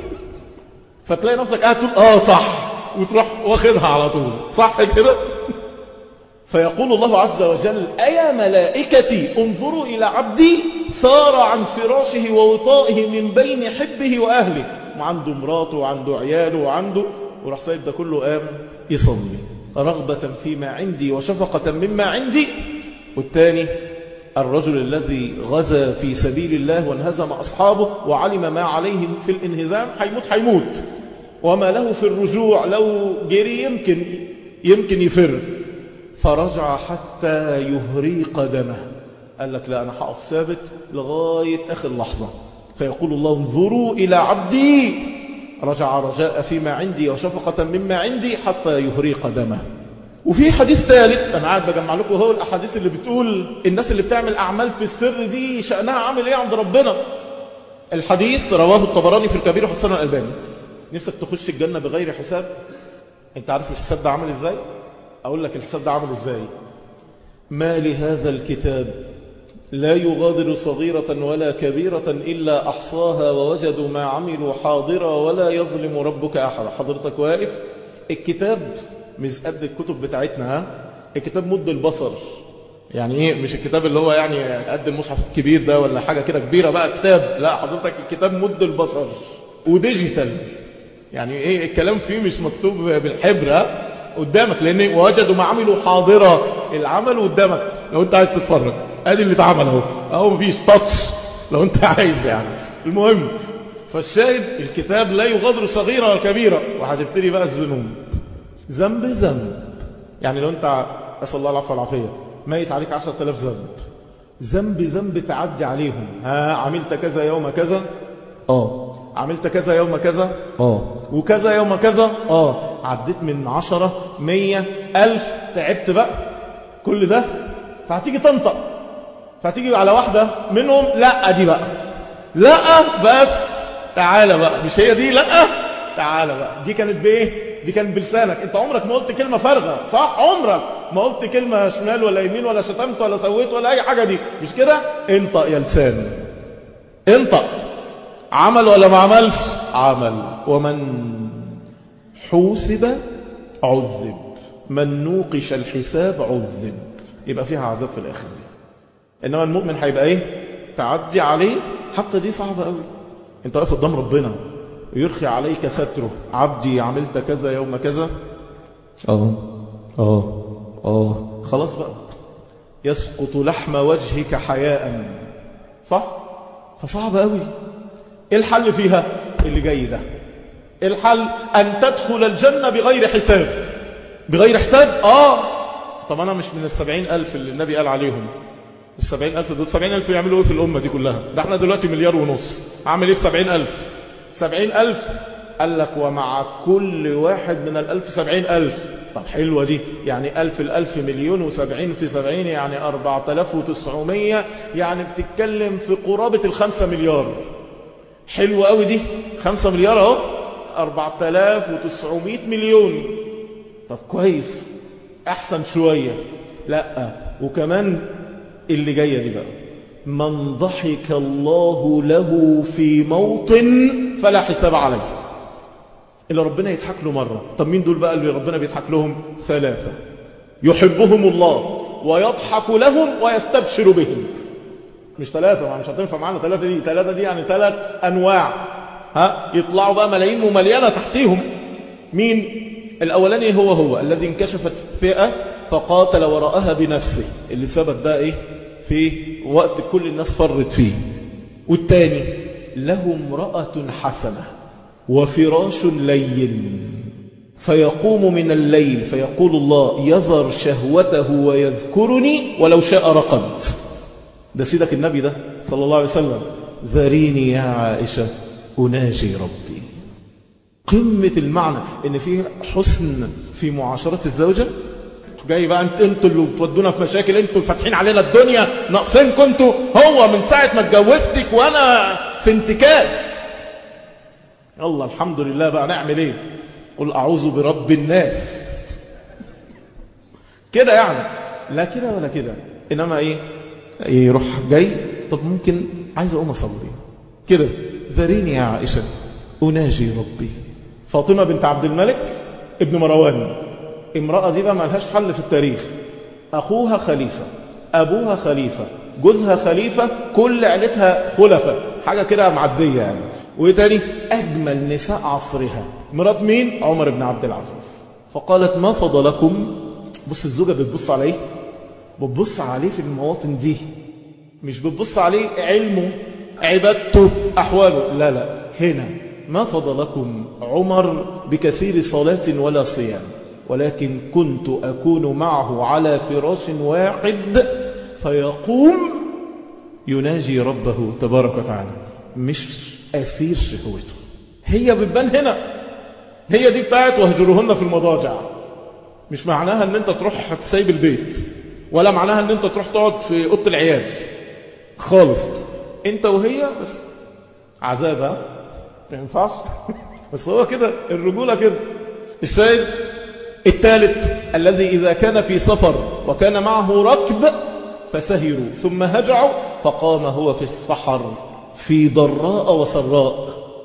فتلاقي نفسك قاعد تقول آه صح وتروح واخدها على طول. صح كده؟ فيقول الله عز وجل أيا ملائكتي انظروا إلى عبدي سار عن فراشه ووطائه من بين حبه وأهله. وعنده مراته وعنده عياله وعنده وراح سايب ده كله قام يصلي رغبة فيما عندي وشفقة مما عندي. والثاني الرجل الذي غزا في سبيل الله وانهزم أصحابه وعلم ما عليه في الانهزام. هيموت هيموت وما له في الرجوع. لو جري يمكن يمكن يفر. فرجع حتى يهريق دمه. قال لك لا أنا هقف ثابت لغاية آخر لحظة. فيقول الله انظروا إلى عبدي رجع رجاء فيما عندي وشفقة مما عندي حتى يهريق دمه. وفي حديث ثالث أنا قاعد بجمع لكم هو الأحاديث اللي بتقول الناس اللي بتعمل أعمال في السر دي شأنها عامل إيه عند ربنا. الحديث رواه الطبراني في الكبير وحسنه الألباني. نفسك تخش الجنة بغير حساب؟ أنت عارف الحساب ده عامل إزاي؟ أقول لك الحساب ده عامل إزاي. ما لهذا الكتاب لا يغادر صغيرة ولا كبيرة إلا أحصاها ووجدوا ما عملوا حاضرا ولا يظلم ربك أحد. حضرتك واقف الكتاب مش قد الكتب بتاعتنا ها. الكتاب مد البصر. يعني ايه؟ مش الكتاب اللي هو يعني قد المصحف الكبير ده ولا حاجة كده كبيرة بقى كتاب. لا حضرتك الكتاب مد البصر وديجيتال. يعني ايه الكلام فيه مش مكتوب بالحبر قدامك لان وجدوا ما عملوا حاضرة. العمل قدامك لو انت عايز تتفرج. ادي اللي اتعمل اهو اهو مفيش تاتش لو انت عايز يعني. المهم فالشاهد الكتاب لا يغادر صغيرة ولا كبيرة. وهتبتدي بقى الذنوب ذنب ذنب. يعني لو انت أسأل الله العفو والعافية ميت عليك عشرة آلاف ذنب ذنب ذنب تعدي عليهم. ها عملت كذا يوم كذا اه عملت كذا يوم كذا اه وكذا يوم كذا اه عديت من عشرة مية ألف تعبت بقى كل ده. فهتيجي تنطق فهتيجي على واحدة منهم لا دي بقى لا بس تعالى بقى، مش هي دي، لا تعالى بقى. دي كانت بايه؟ دي كانت بلسانك. انت عمرك ما قلت كلمة فارغة، صح؟ عمرك ما قلت كلمة شمال ولا يمين ولا شتمت ولا سويت ولا اي حاجة. دي مش كده؟ انطق يا لسان، انطق. عمل ولا ما عملش؟ عمل. ومن حوسب عذب، من نوقش الحساب عذب. يبقى فيها عذاب في الاخر دي. انما المؤمن هيبقى ايه؟ تعدي عليه. حتى دي صعبة قوي. انت واقف قدام ربنا ويرخي عليك ستره، عبدي عملت كذا يوم كذا، اه اه اه خلاص بقى، يسقط لحم وجهك حياء، صح؟ فصعب قوي. ايه الحل فيها؟ اللي جاي ده. الحل ان تدخل الجنة بغير حساب. بغير حساب؟ اه. طب انا مش من السبعين الف اللي النبي قال عليهم. السبعين الف دول، سبعين الف يعملوا ايه في الامة دي كلها؟ ده احنا دلوقتي مليار ونص، اعمل ايه في سبعين الف؟ سبعين الف. قال لك ومع كل واحد من الالف سبعين الف. طب حلوة دي، يعني الف الالف مليون وسبعين في سبعين يعني اربعة الاف وتسعمية، يعني بتتكلم في قرابة الخمسة مليار. حلوة قوي دي، خمسة مليار اهو، اربعة الاف وتسعمية مليون. طب كويس، احسن شوية. لا، وكمان اللي جاية دي بقى، من ضحك الله له في موطن فلا حساب عليه. اللي ربنا يضحك له مرة. طب مين دول بقى اللي ربنا بيضحك لهم؟ ثلاثة يحبهم الله ويضحك لهم ويستبشر بهم. مش ثلاثة، ما مش هتنفع معانا ثلاثة دي. ثلاثة دي يعني ثلاث أنواع، ها يطلعوا بقى ملايين ومليانة تحتيهم. مين؟ الأولاني هو هو الذي انكشفت فئة فقاتل وراءها بنفسه، اللي ثبت ده إيه؟ في وقت كل الناس فرت فيه. والتاني له امرأة حسنة وفراش لين فيقوم من الليل فيقول الله يذر شهوته ويذكرني ولو شاء رقد. ده سيدك النبي ده صلى الله عليه وسلم. ذريني يا عائشة أناجي ربي. قمة المعنى ان في حسن في معاشرة الزوجة. جاي بقى انت انتوا اللي بتودونا في مشاكل، انتوا اللي فاتحين علينا الدنيا، ناقصينكم انتوا. هو من ساعة ما اتجوزتك وانا في انتكاس. يلا الحمد لله بقى، نعمل ايه؟ قل اعوذ برب الناس كده يعني. لا كده ولا كده. انما ايه؟ يروح جاي طب ممكن عايز اقوم اصلي كده. ذريني يا عائشة أناجي ربي. فاطمة بنت عبد الملك ابن مروان، امرأة دي بقى ما لهاش حل في التاريخ. أخوها خليفة، أبوها خليفة، جوزها خليفة، كل عيلتها خلفة، حاجة كده معدية يعني. وإيه تاني؟ أجمل نساء عصرها مرات مين؟ عمر بن عبد العزيز. فقالت ما فضلكم. بص الزوجة بتبص عليه، بتبص عليه في المواطن دي، مش بتبص عليه علمه عبادته أحواله، لا لا. هنا ما فضلكم عمر بكثير صلاة ولا صيام، ولكن كنت أكون معه على فراش واحد فيقوم يناجي ربه تبارك وتعالى، مش أسير شهوته. هي بتبان هنا، هي دي بتاعت وهجرهن في المضاجع. مش معناها ان انت تروح تسيب البيت، ولا معناها ان انت تروح تقعد في اوضه العيال خالص. انت وهي بس. عذابها ما ينفعش بس هو كده الرجولة كده. الشاهد الثالث الذي إذا كان في سفر وكان معه ركب فسهروا ثم هجعوا فقام هو في الصحر في ضراء وسراء،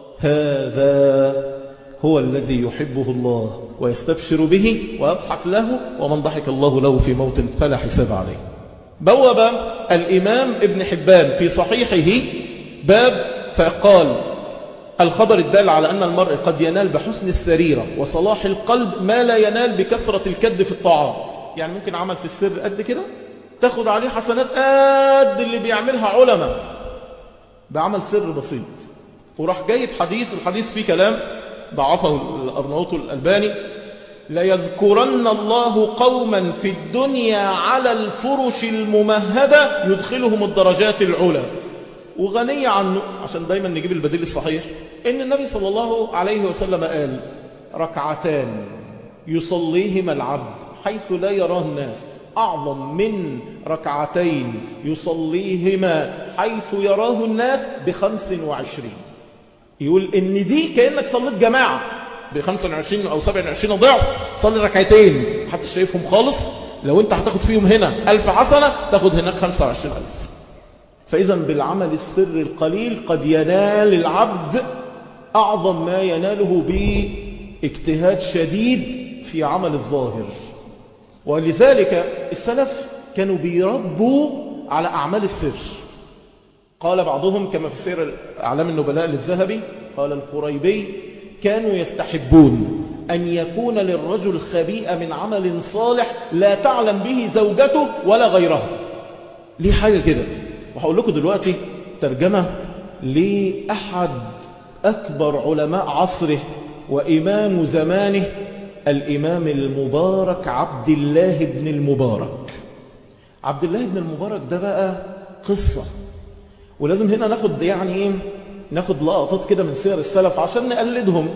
هذا هو الذي يحبه الله ويستبشر به ويضحك له، ومن ضحك الله له في موت فلا حساب عليه. بوب الإمام ابن حبان في صحيحه باب فقال الخبر الدال على أن المرء قد ينال بحسن السريرة وصلاح القلب ما لا ينال بكثرة الكد في الطاعات. يعني ممكن عمل في السر قد كده تاخد عليه حسنات قد اللي بيعملها علماء بعمل سر بسيط. وراح جايب حديث، الحديث فيه كلام ضعفه الأرناؤوط الألباني: ليذكرن الله قوما في الدنيا على الفرش الممهدة يدخلهم الدرجات العلى. وغنية عنه عشان دايما نجيب البديل الصحيح إن النبي صلى الله عليه وسلم قال: ركعتان يصليهما العبد حيث لا يراه الناس أعظم من ركعتين يصليهما حيث يراه الناس بخمس وعشرين. يقول إن دي كأنك صليت جماعة ب خمسة وعشرين أو سبعة وعشرين ضعف، صلي ركعتين محدش شايفهم خالص، لو أنت هتاخد فيهم هنا ألف حسنة تاخد هناك خمسة وعشرين ألف. فإذا بالعمل السر القليل قد ينال العبد أعظم ما يناله باجتهاد شديد في عمل الظاهر. ولذلك السلف كانوا بيربوا على أعمال السر. قال بعضهم كما في سير أعلام النبلاء للذهبي، قال الخريبي: كانوا يستحبون أن يكون للرجل خبيئة من عمل صالح لا تعلم به زوجته ولا غيرها. ليه حاجة كده؟ وهقول لكم دلوقتي ترجمة لأحد أكبر علماء عصره وإمام زمانه، الإمام المبارك عبد الله بن المبارك. عبد الله بن المبارك ده بقى قصة، ولازم هنا ناخد يعني إيه، ناخد لقطات كده من سير السلف عشان نقلدهم.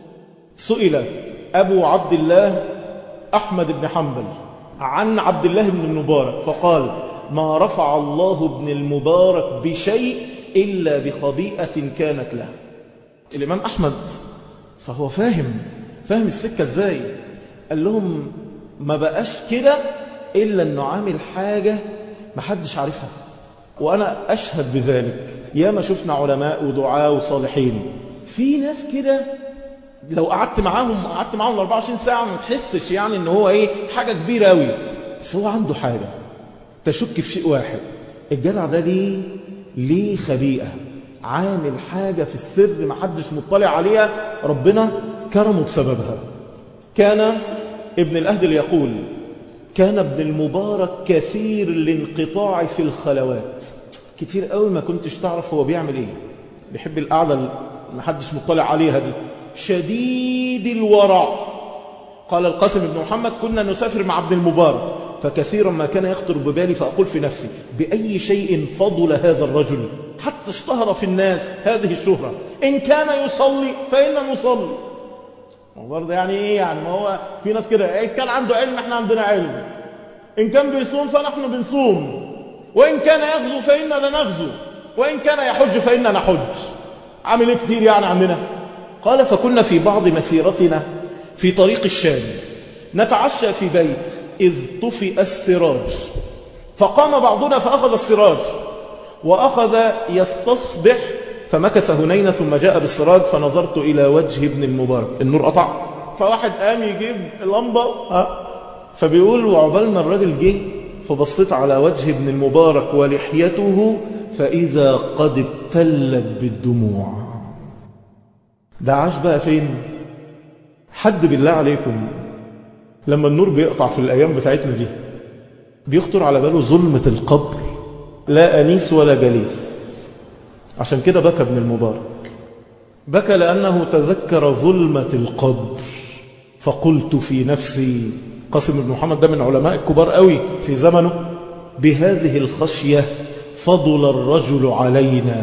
سئل أبو عبد الله أحمد بن حنبل عن عبد الله بن المبارك فقال: ما رفع الله ابن المبارك بشيء إلا بخبيئة كانت له. الإمام أحمد فهو فاهم فاهم السكة إزاي. قال لهم ما بقاش كده إلا أنه عامل حاجة ما حدش عارفها، وأنا أشهد بذلك. يا ما شفنا علماء ودعاء وصالحين، في ناس كده لو قعدت معاهم قعدت معاهم أربعة وعشرين ساعة ما تحسش يعني أنه هو إيه حاجة كبيرة أوي، بس هو عنده حاجة تشك في شيء واحد. الجدع ده ليه ليه خبيئة، عامل حاجة في السر ما حدش مطلع عليها، ربنا كرمه بسببها. كان ابن الأهدل يقول: كان ابن المبارك كثير الانقطاع في الخلوات، كتير قوي ما كنتش تعرف هو بيعمل ايه، بيحب القعدة ما حدش مطلع عليها دي. شديد الورع. قال القاسم بن محمد: كنا نسافر مع ابن المبارك فكثيرا ما كان يخطر ببالي فأقول في نفسي: بأي شيء فضل هذا الرجل حتى اشتهر في الناس هذه الشهرة؟ إن كان يصلي فإننا نصلي. وبرضه يعني إيه يعني، ما هو في ناس كده، إن كان عنده علم إحنا عندنا علم، إن كان بيصوم فنحن بنصوم، وإن كان يغزو فإننا نغزو، وإن كان يحج فإننا نحج. عامل إيه كتير يعني عندنا. قال: فكنا في بعض مسيرتنا في طريق الشام نتعشى في بيت إذ طفئ السراج، فقام بعضنا فأخذ السراج وأخذ يستصبح، فمكث هنين ثم جاء بالسراج فنظرت إلى وجه ابن المبارك، النور قطع، فواحد قام يجيب اللمبة ها، فبيقول: وعقبال ما الراجل جه فبصيت على وجه ابن المبارك ولحيته فإذا قد ابتلت بالدموع. ده عاش بقى فين؟ حد بالله عليكم لما النور بيقطع في الأيام بتاعتنا دي بيخطر على باله ظلمة القبر، لا أنيس ولا جليس. عشان كده بكى ابن المبارك، بكى لأنه تذكر ظلمة القبر. فقلت في نفسي، قاسم بن محمد ده من علماء الكبار قوي في زمنه: بهذه الخشية فضل الرجل علينا،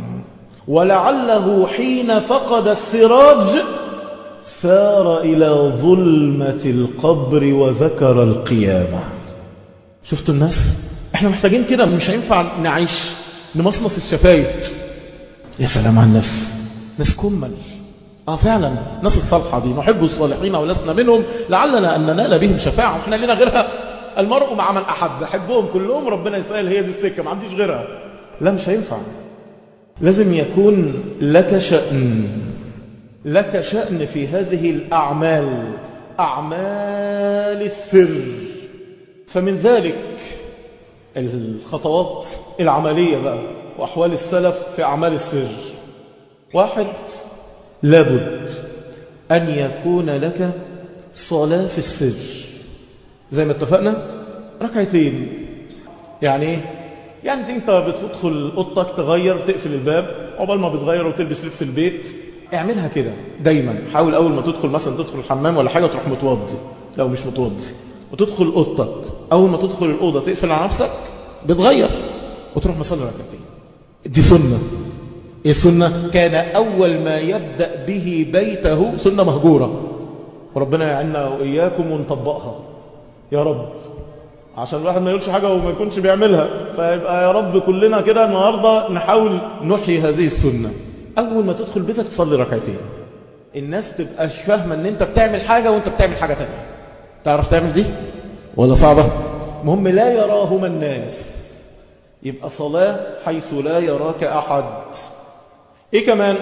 ولعله حين فقد السراج سار إلى ظلمة القبر وذكر القيامة. شفتوا الناس؟ احنا محتاجين كده، مش هينفع نعيش نمصمص الشفايف. يا سلام على الناس، ناس كمل. اه فعلا ناس الصالحة دي نحب الصالحين ولسنا منهم لعلنا أن ننال بهم شفاعة، وإحنا لنا غيرها. المرء مع من أحب، أحبهم كلهم، ربنا يسأل هي دي السكة، ما عنديش غيرها. لا مش هينفع، لازم يكون لك شأن، لك شأن في هذه الأعمال، أعمال السر. فمن ذلك الخطوات العملية بقى وأحوال السلف في أعمال السر. واحد، لابد أن يكون لك صلاة في السر، زي ما اتفقنا ركعتين. يعني ايه؟ يعني انت بتدخل اوضتك تغير تقفل الباب، عقبال ما بتغير وتلبس لبس البيت اعملها كده دايما. حاول اول ما تدخل مثلا تدخل الحمام ولا حاجه تروح متوضي، لو مش متوضي، وتدخل اوضتك اول ما تدخل الاوضه تقفل على نفسك بتغير وتروح مصلي ركعتين. دي سنه. ايه السنه؟ كان اول ما يبدا به بيته سنه مهجوره، وربنا يعيننا واياكم ونطبقها يا رب، عشان الواحد ما يقولش حاجه وما يكونش بيعملها. فيبقى يا رب كلنا كده النهارده نحاول نحيي هذه السنه. أول ما تدخل بيتك تصلي ركعتين، الناس تبقى فاهمة ان انت بتعمل حاجة وانت بتعمل حاجة تانية. تعرف تعمل دي ولا صعبة؟ مهم لا يراهما الناس، يبقى صلاة حيث لا يراك أحد. ايه كمان؟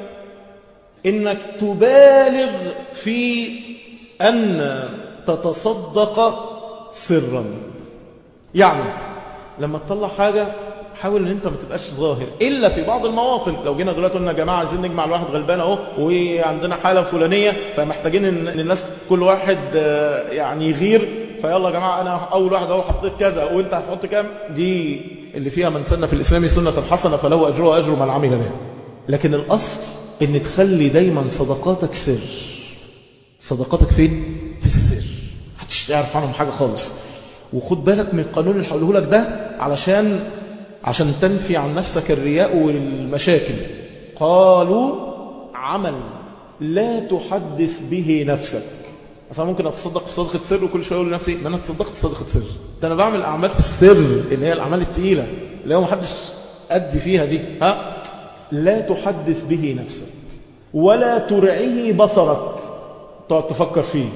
انك تبالغ في ان تتصدق سرا. يعني لما تطلع حاجة حاول ان انت ما تبقاش ظاهر الا في بعض المواطن. لو جينا دلوقتي قلنا يا جماعه عايزين نجمع الواحد غلبان اهو وعندنا حاله فلانيه فمحتاجين ان الناس كل واحد يعني يغير، فيلا يا جماعه انا اول واحد اهو حطيت كذا وانت هتحط كام، دي اللي فيها من سن في الاسلام سنه حسنه فله اجرها واجر من عمل بها. لكن الاصل ان تخلي دايما صدقاتك سر. صدقاتك فين؟ في السر، محدش يعرف عنهم حاجه خالص. وخد بالك من القانون اللي هقوله لك ده علشان عشان تنفي عن نفسك الرياء والمشاكل. قالوا عمل لا تحدث به نفسك. أصلا ممكن أتصدق في صدقة سر وكل شوية أقول لنفسي ده أنا تصدقت في صدقة سر، ده أنا بعمل أعمال في السر اللي هي الأعمال التقيلة اللي هو محدش أدي فيها دي. ها، لا تحدث به نفسك ولا ترعيه بصرك، تقعد تفكر فيه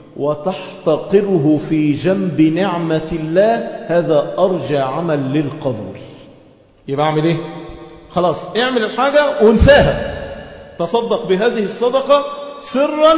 وتحتقره في جنب نعمة الله، هذا أرجى عمل للقبول. يبقى اعمل ايه؟ خلاص اعمل الحاجة وانساها. تصدق بهذه الصدقة سرا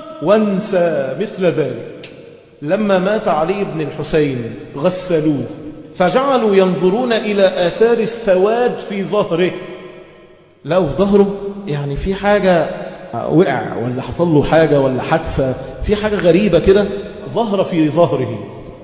وانسى مثل ذلك. لما مات علي بن الحسين غسلوه فجعلوا ينظرون إلى آثار السواد في ظهره. لو في ظهره يعني في حاجة وقع ولا حصل له حاجة ولا حادثة، في حاجة غريبة كده ظهر في ظهره.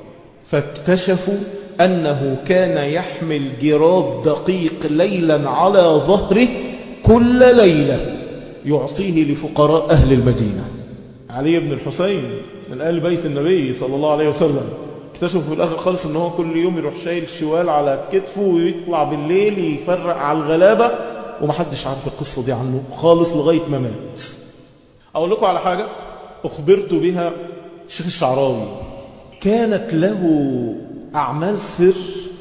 فاكتشفوا أنه كان يحمل جراب دقيق ليلا على ظهره كل ليلة يعطيه لفقراء أهل المدينة. علي بن الحسين من آل بيت النبي صلى الله عليه وسلم، اكتشفوا في الآخر خالص أنه كل يوم يروح شايل الشوال على كتفه ويطلع بالليل يفرق على الغلابة، ومحدش عارف القصة دي عنه خالص لغاية ما مات. أقول لكم على حاجة أخبرت بها الشيخ الشعراوي، كانت له أعمال سر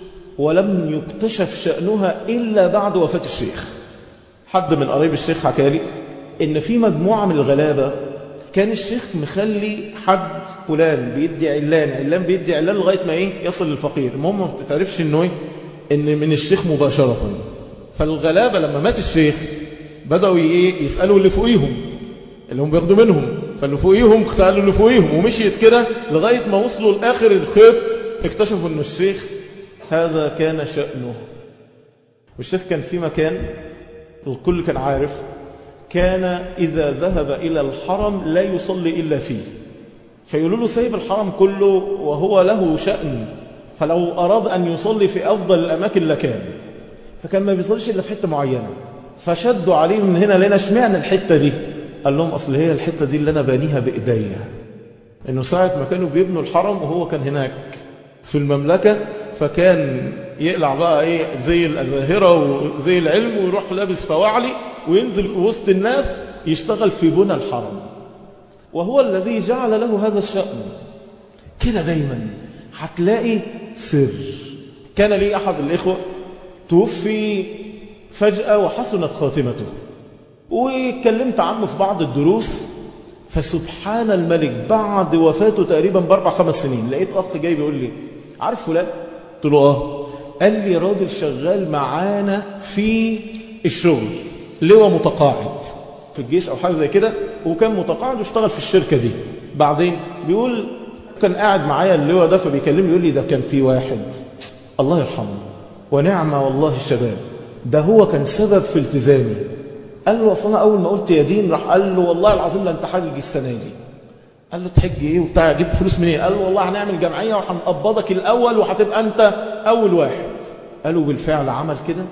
ولم يكتشف شأنها إلا بعد وفاة الشيخ. حد من قريب الشيخ حكى لي إن في مجموعة من الغلابة كان الشيخ مخلي حد فلان بيدي علان علان بيدي علان لغاية ما إيه يصل للفقير. المهم ما بتتعرفش إنه إيه إن من الشيخ مباشرة. فالغلابة لما مات الشيخ بدأوا إيه يسألوا اللي فوقيهم اللي هم بياخدوا منهم، فاللي فوقيهم سألوا اللي فوقيهم ومشيت كده لغاية ما وصلوا لآخر الخيط، اكتشفوا أن الشيخ هذا كان شأنه. والشيخ كان في مكان الكل كان عارف، كان إذا ذهب إلى الحرم لا يصلي إلا فيه، فيقولوا له سيب الحرم كله وهو له شأن، فلو أراد أن يصلي في أفضل الأماكن لكان، فكان ما بيصليش إلا في حتة معينة. فشدوا عليه من هنا لنا اشمعنى الحتة دي؟ قال لهم أصل هي الحتة دي اللي أنا بانيها بإيديا، إنه ساعة ما كانوا بيبنوا الحرم وهو كان هناك في المملكة، فكان يقلع بقى إيه زي الأزاهرة وزي العلم ويروح لابس فواعلي وينزل في وسط الناس يشتغل في بنى الحرم، وهو الذي جعل له هذا الشأن. كده دايما هتلاقي سر. كان لي أحد الإخوة توفي فجأة وحسنت خاتمته، وكلمت عنه في بعض الدروس، فسبحان الملك بعد وفاته تقريبا باربع خمس سنين لقيت أخ جاي بيقول لي عارف فلان؟ قلت له آه. قال لي راجل شغال معانا في الشغل، لواء متقاعد في الجيش أو حاجة زي كده، وكان متقاعد واشتغل في الشركة دي. بعدين بيقول كان قاعد معايا اللواء ده فبيكلمني يقول لي ده كان في واحد الله يرحمه ونعمة والله الشباب، ده هو كان سبب في التزامي. قال له أصلا أول ما قلت يا دين راح قال له والله العظيم لن تحج السنة دي. قال له تحج إيه وبتاع أجيب فلوس منين؟ قال له والله هنعمل جمعية وهنقبضك الأول وهتبقى أنت أول واحد. قالوا بالفعل عمل كده،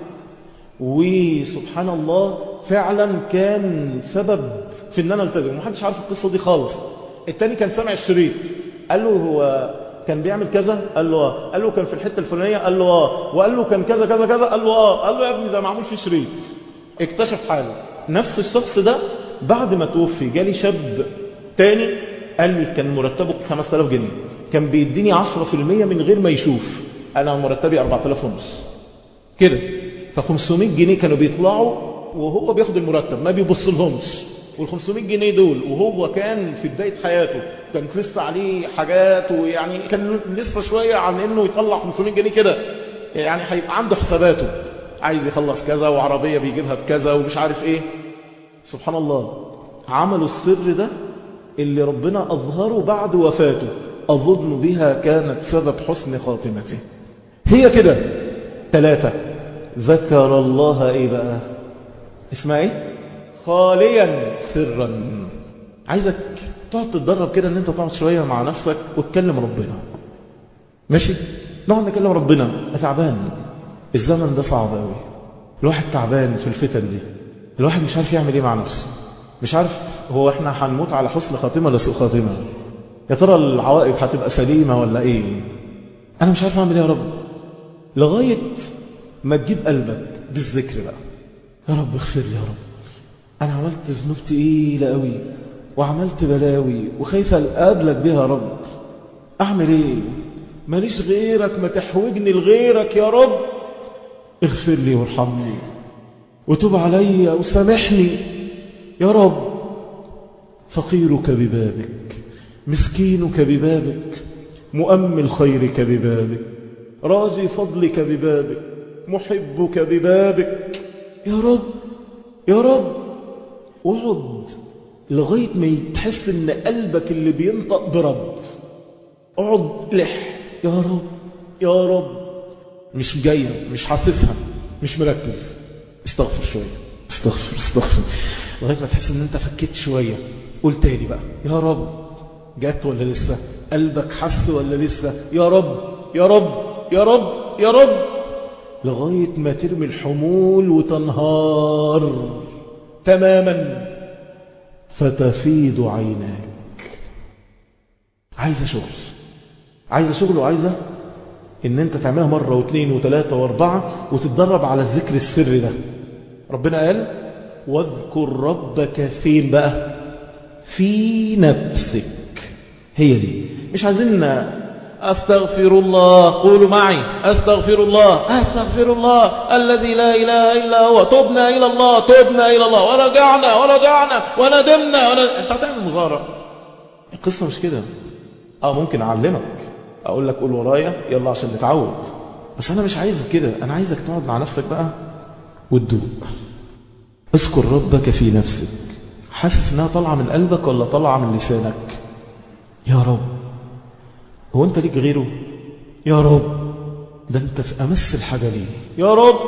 وسبحان الله فعلا كان سبب في ان انا التزم. محدش عارف القصة دي خالص. التاني كان سامع الشريط، قال له هو كان بيعمل كذا؟ قال له اه. قال له كان في الحتة الفلانية؟ قال له اه. وقال له كان كذا كذا كذا؟ قال له اه. قال له يا ابني ده معمول في شريط. اكتشف حاله. نفس الشخص ده بعد ما توفي جالي شاب تاني قال لي كان مرتبه خمسة آلاف جنيه، كان بيديني عشرة في المية من غير ما يشوف. انا مرتبي أربعة آلاف ونص كده، فخمسمائة جنيه كانوا بيطلعوا وهو بياخد المرتب ما بيبص لهمش، والخمسمائة جنيه دول وهو كان في بداية حياته كان لسه عليه حاجات، ويعني كان لسه شوية عن انه يطلع خمسمائة جنيه كده، يعني هيبقى عنده حساباته، عايز يخلص كذا وعربية بيجيبها بكذا ومش عارف ايه. سبحان الله، عملوا السر ده اللي ربنا أظهره بعد وفاته، أظن بها كانت سبب حسن خاتمته. هي كده ثلاثة. ذكر الله ايه بقى؟ اسمها ايه؟ خاليا سرا. عايزك تقعد تتدرب كده ان انت تقعد شوية مع نفسك وتكلم ربنا. ماشي؟ نقعد نكلم ربنا. تعبان، الزمن ده صعب قوي، الواحد تعبان في الفتن دي، الواحد مش عارف يعمل ايه مع نفسه، مش عارف هو احنا هنموت على حسن خاتمة ولا سوء خاتمة، يا ترى العوائق هتبقى سليمة ولا ايه؟ انا مش عارف اعمل ايه يا رب. لغاية ما تجيب قلبك بالذكر بقى، يا رب اغفر لي يا رب، انا عملت ذنوب تقيلة قوي وعملت بلاوي وخايف اقابلك بها يا رب، اعمل ايه؟ ماليش غيرك، ما تحوجني لغيرك يا رب، اغفر لي وارحمني وتوب علي وسامحني يا رب. فقيرك ببابك، مسكينك ببابك، مؤمل خيرك ببابك، راجي فضلك ببابك، محبك ببابك يا رب يا رب. اقعد لغاية ما تحس ان قلبك اللي بينطق برب، اقعد لح يا رب يا رب، مش جاية، مش حاسسها، مش مركز، استغفر شوية، استغفر استغفر لغاية ما تحس ان انت فكيت شوية. قول تاني بقى يا رب، جات ولا لسه؟ قلبك حس ولا لسه؟ يا رب يا رب يا رب يا رب، لغاية ما ترمي الحمول وتنهار تماما فتفيض عيناك. عايزة شغل، عايزة شغل، وعايزة ان انت تعملها مرة واثنين وثلاثة واربعة وتتدرب على الذكر السري ده. ربنا قال واذكر ربك فين بقى؟ في نفسك. هي دي، مش عايزين أستغفر الله، قولوا معي أستغفر الله أستغفر الله الذي لا إله إلا هو، تبنا إلى الله تبنا إلى الله ورجعنا ورجعنا وندمنا ون... أنت هتعمل مظاهرة. القصة مش كده. آه ممكن أعلمك، أقول لك قول ورايا يلا عشان نتعود، بس أنا مش عايز كده. أنا عايزك تقعد مع نفسك بقى وتدوق. اذكر ربك في نفسك، حاسس انها طالعة من قلبك ولا طالعة من لسانك؟ يا رب، هو انت ليك غيره؟ يا رب، ده انت في امس الحاجة ليه يا رب.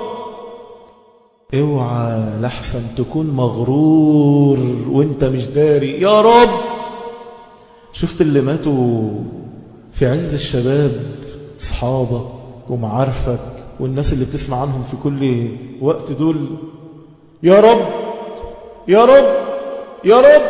اوعى لحسن تكون مغرور وانت مش داري يا رب. شفت اللي ماتوا في عز الشباب، اصحابك ومعارفك والناس اللي بتسمع عنهم في كل وقت دول، يا رب يا رب يا رب.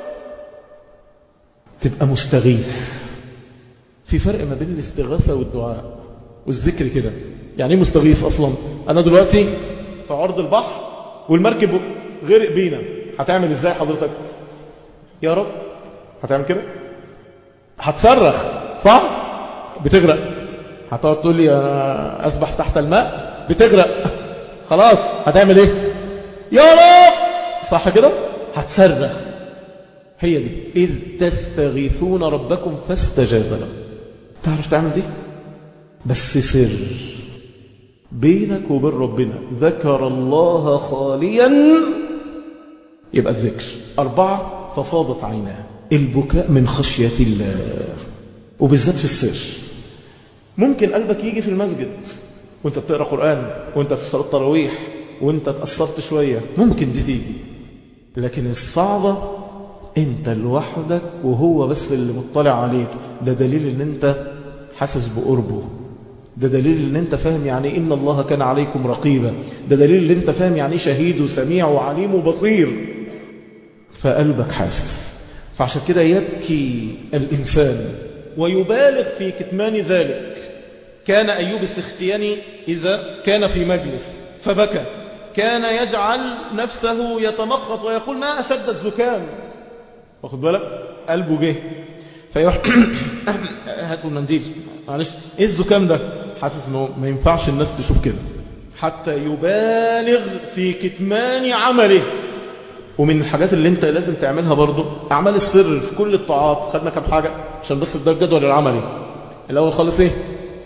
تبقى مستغيث. في فرق ما بين الاستغاثة والدعاء والذكر كده. يعني ايه مستغيث اصلا؟ انا دلوقتي في عرض البحر والمركب غرق بينا، هتعمل ازاي حضرتك؟ يا رب. هتعمل كده؟ هتصرخ صح؟ بتغرق. هتقعد تقول لي انا اسبح تحت الماء؟ بتغرق خلاص. هتعمل ايه؟ يا رب. صح كده؟ هتصرخ. هي دي إذ تستغيثون ربكم فاستجاب لكم. تعرف تعمل دي؟ بس سر بينك وبين ربنا. ذكر الله خاليا، يبقى الذكر. أربعة، ففاضت عيناه، البكاء من خشية الله، وبالذات في السر. ممكن قلبك يجي في المسجد وانت بتقرأ قرآن وانت في صلاة التراويح وانت تأثرت شوية، ممكن دي تيجي، لكن الصعبة انت لوحدك وهو بس اللي مطلع عليك. ده دليل ان انت حاسس بقربه، ده دليل ان انت فاهم يعني ان الله كان عليكم رقيبا، ده دليل ان انت فاهم يعني شهيد وسميع وعليم وبصير. فقلبك حاسس. فعشان كده يبكي الإنسان ويبالغ في كتمان ذلك. كان أيوب السختياني إذا كان في مجلس فبكى كان يجعل نفسه يتمخط ويقول ما أشد الزكام. واخد بالك؟ قلبه جه فيروح هاتوا المنديل، معلش ايه الزكام ده؟ حاسس انه ما ينفعش الناس تشوف كده، حتى يبالغ في كتمان عمله. ومن الحاجات اللي انت لازم تعملها برضو أعمال السر في كل الطاعات. خدنا كم حاجة عشان بس ده الجدول العملي. الأول خالص ايه؟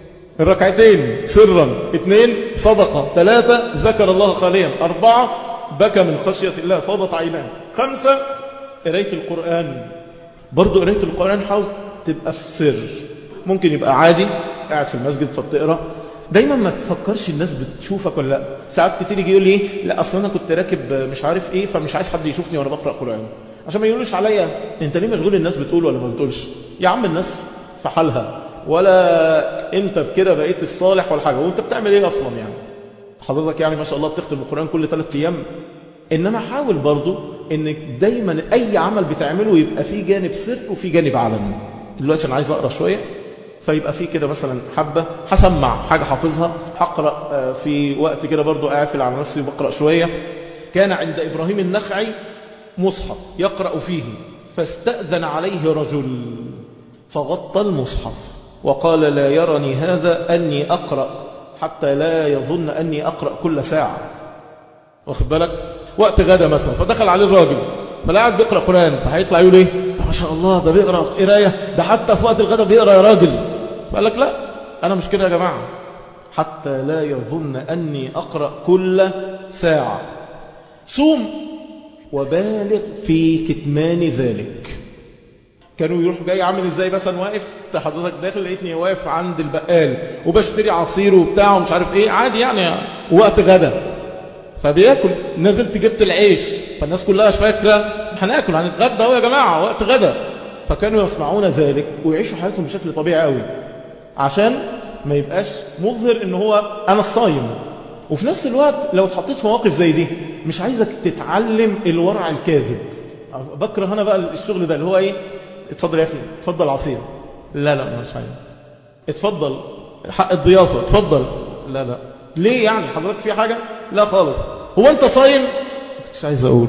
الركعتين سرا. اثنين صدقة. ثلاثة ذكر الله خاليا. أربعة بكى من خشية الله فاضت عيناه. خمسة قراية القرآن. برضو قراية القرآن حاول تبقى في سر. ممكن يبقى عادي قاعد في المسجد فبتقرأ. دايما ما تفكرش الناس بتشوفك ولا لا. ساعات كتير يجي يقول لي ايه لا اصلا انا كنت راكب مش عارف ايه فمش عايز حد يشوفني وانا بقرأ قرآن عشان ما يقولوش عليا انت ليه مشغول الناس بتقول ولا ما بتقولش. يا عم الناس في حالها ولا انت بكده بقيت الصالح ولا حاجه. وانت بتعمل ايه اصلا يعني؟ حضرتك يعني ما شاء الله بتختم القرآن كل ثلاث ايام. انما حاول برضو انك دايما اي عمل بتعمله يبقى فيه جانب سر وفيه جانب علني. دلوقتي انا عايز اقرا شويه فيبقى فيه كده مثلا حبه هسمع حاجه حافظها هقرا في وقت كده برضو قاعد على نفسي بقرا شويه. كان عند ابراهيم النخعي مصحف يقرا فيه فاستأذن عليه رجل فغطى المصحف وقال لا يرني هذا أني أقرأ حتى لا يظن أني أقرأ كل ساعة. واخد بالك؟ وقت غدا مثلا فدخل عليه الراجل فلاعب بيقرأ قرآن فهيطلع يقول ايه ما شاء الله ده بيقرأ قراية ده حتى في وقت الغدا بيقرأ يا راجل. فقال لك لا أنا مش كده يا جماعة حتى لا يظن أني أقرأ كل ساعة. صوم وبالغ في كتمان ذلك. كانوا يروحوا جاي عامل ازاي مثلا واقف حضرتك داخل لقيتني واقف عند البقال وبشتري عصير وبتاع ومش عارف ايه عادي يعني وقت غدا فبياكل. نزلت جبت العيش فالناس كلها فاكره هناكل هنتغدى اهو يا جماعه وقت غدا. فكانوا يسمعون ذلك ويعيشوا حياتهم بشكل طبيعي قوي عشان ما يبقاش مظهر ان هو انا الصايم. وفي نفس الوقت لو اتحطيت في مواقف زي دي مش عايزك تتعلم الورع الكاذب. بكره هنا بقى الشغل ده اللي هو ايه اتفضل يا اخي اتفضل عصير لا لا مش عايز. اتفضل حق الضيافه اتفضل لا لا ليه يعني حضرتك في حاجه لا خالص. هو انت صايم مش عايز اقول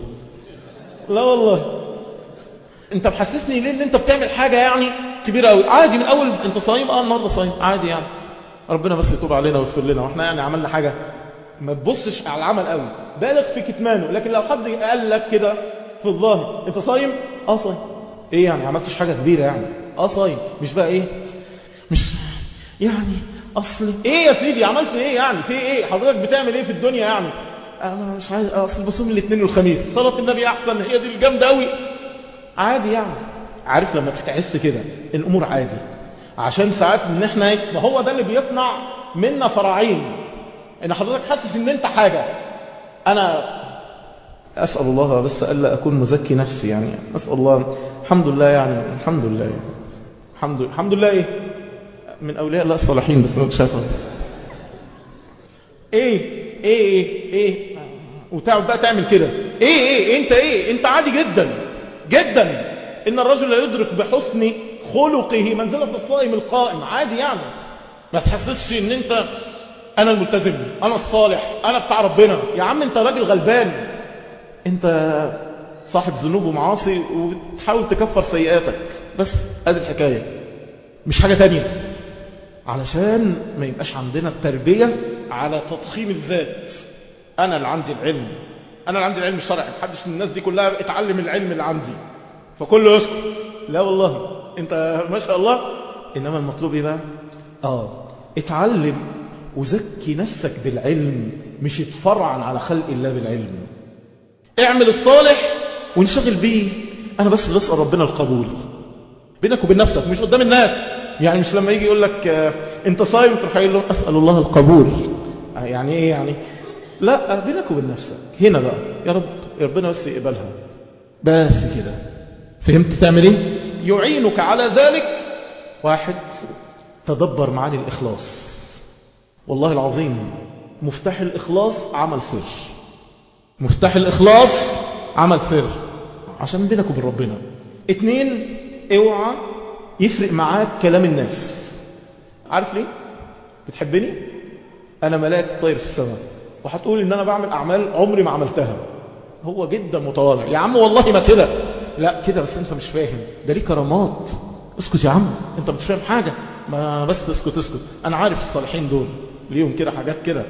لا والله انت محسسني ليه ان انت بتعمل حاجه يعني كبيره قوي. عادي من اول انت صايم اه النهارده صايم عادي يعني ربنا بس يتوب علينا ويغفر لنا واحنا يعني عملنا حاجه. ما تبصش على العمل قوي بالغ في كتمانه. لكن لو حد قال لك كده في الظاهر انت صايم اه صايم ايه يعني عملتش حاجه كبيره يعني اه صايم مش بقى ايه مش يعني اصل ايه يا سيدي عملت ايه يعني في ايه حضرتك بتعمل ايه في الدنيا يعني انا مش عايز اصل بصوم الاثنين والخميس صلاه النبي احسن هي دي الجامده قوي عادي يعني. عارف لما بتحس كده الامور عادي عشان ساعات ان احنا ما هو ده اللي بيصنع منا فراعين ان حضرتك حاسس ان انت حاجه. انا اسال الله بس الا اكون مزكي نفسي يعني اسال الله الحمد لله يعني الحمد لله يعني. الحمد لله الحمد لله ايه من اولياء الله الصالحين بس ما تشاء ايه ايه ايه ايه وتقعد بقى تعمل كده ايه ايه انت ايه انت عادي جدا جدا. ان الرجل لا يدرك بحسن خلقه منزلة الصائم القائم عادي يعني. ما تحسسش ان انت انا الملتزم انا الصالح انا بتاع ربنا. يا عم انت راجل غلبان انت صاحب ذنوب ومعاصي وتحاول تكفر سيئاتك بس ادي الحكاية مش حاجة تانية. علشان ما يبقاش عندنا التربية على تضخيم الذات. انا اللي عندي العلم انا اللي عندي العلم الشرعي محدش من الناس دي كلها اتعلم العلم اللي عندي فكله يسكت. لا والله انت ما شاء الله. انما المطلوب ايه بقى اه اتعلم وزكي نفسك بالعلم مش اتفرعن على خلق الله بالعلم. اعمل الصالح وانشغل بيه. انا بس بسأل ربنا القبول بينك وبين نفسك مش قدام الناس. يعني مش لما يجي يقول لك اه انت صايم تروح قايل له اسأل الله القبول يعني ايه يعني لا بينك وبين نفسك هنا بقى يا رب يا ربنا بس يقبلها بس كده. فهمت تعمل ايه؟ يعينك على ذلك واحد تدبر معاني الإخلاص. والله العظيم مفتاح الإخلاص عمل سر. مفتاح الإخلاص عمل سر عشان بينك وبين ربنا. اتنين اوعى يفرق معاك كلام الناس. عارف ليه؟ بتحبني؟ أنا ملاك طير في السماء وهتقول إن أنا بعمل أعمال عمري ما عملتها. هو جدا متواضع يا عم والله ما كده لا كده بس انت مش فاهم ده ليه كرامات. اسكت يا عم انت مش فاهم حاجة ما بس اسكت اسكت. انا عارف الصالحين دول ليهم كده حاجات كده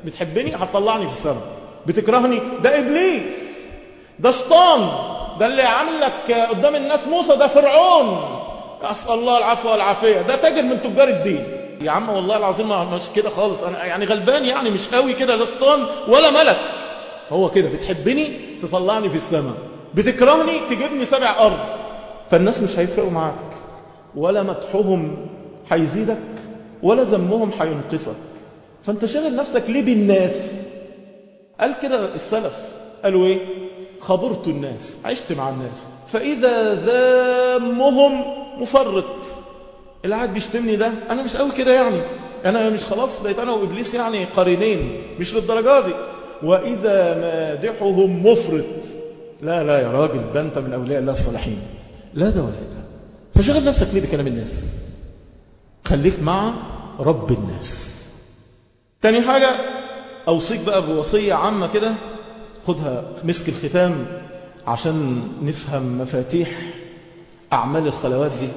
بتحبني هتطلعني في السماء، بتكرهني ده إبليس، ده شيطان، ده اللي عامل لك قدام الناس موسى ده فرعون، أسأل الله العفو والعافية، ده تاجر من تجار الدين. يا عم والله العظيم مش كده خالص، أنا يعني غلبان يعني مش قوي كده، لا شيطان ولا ملك. هو كده بتحبني تطلعني في السماء، بتكرهني تجيبني سبع أرض. فالناس مش هيفرقوا معاك، ولا مدحهم هيزيدك ولا ذمهم هينقصك. فانت شغل نفسك ليه بالناس؟ قال كده السلف، قالوا ايه؟ خبرت الناس، عشت مع الناس، فإذا ذمهم مفرط. اللي قاعد بيشتمني ده أنا مش قوي كده يعني، أنا مش خلاص بقيت أنا وإبليس يعني قرينين، مش للدرجة دي. وإذا مادحهم مفرط، لا لا يا راجل ده أنت من أولياء الله الصالحين، لا ده ولا ده. فشغل نفسك ليه بكلام الناس؟ خليك مع رب الناس. تاني حاجة أوصيك بقى بوصية عامة كده، خدها مسك الختام عشان نفهم مفاتيح أعمال الخلوات دي.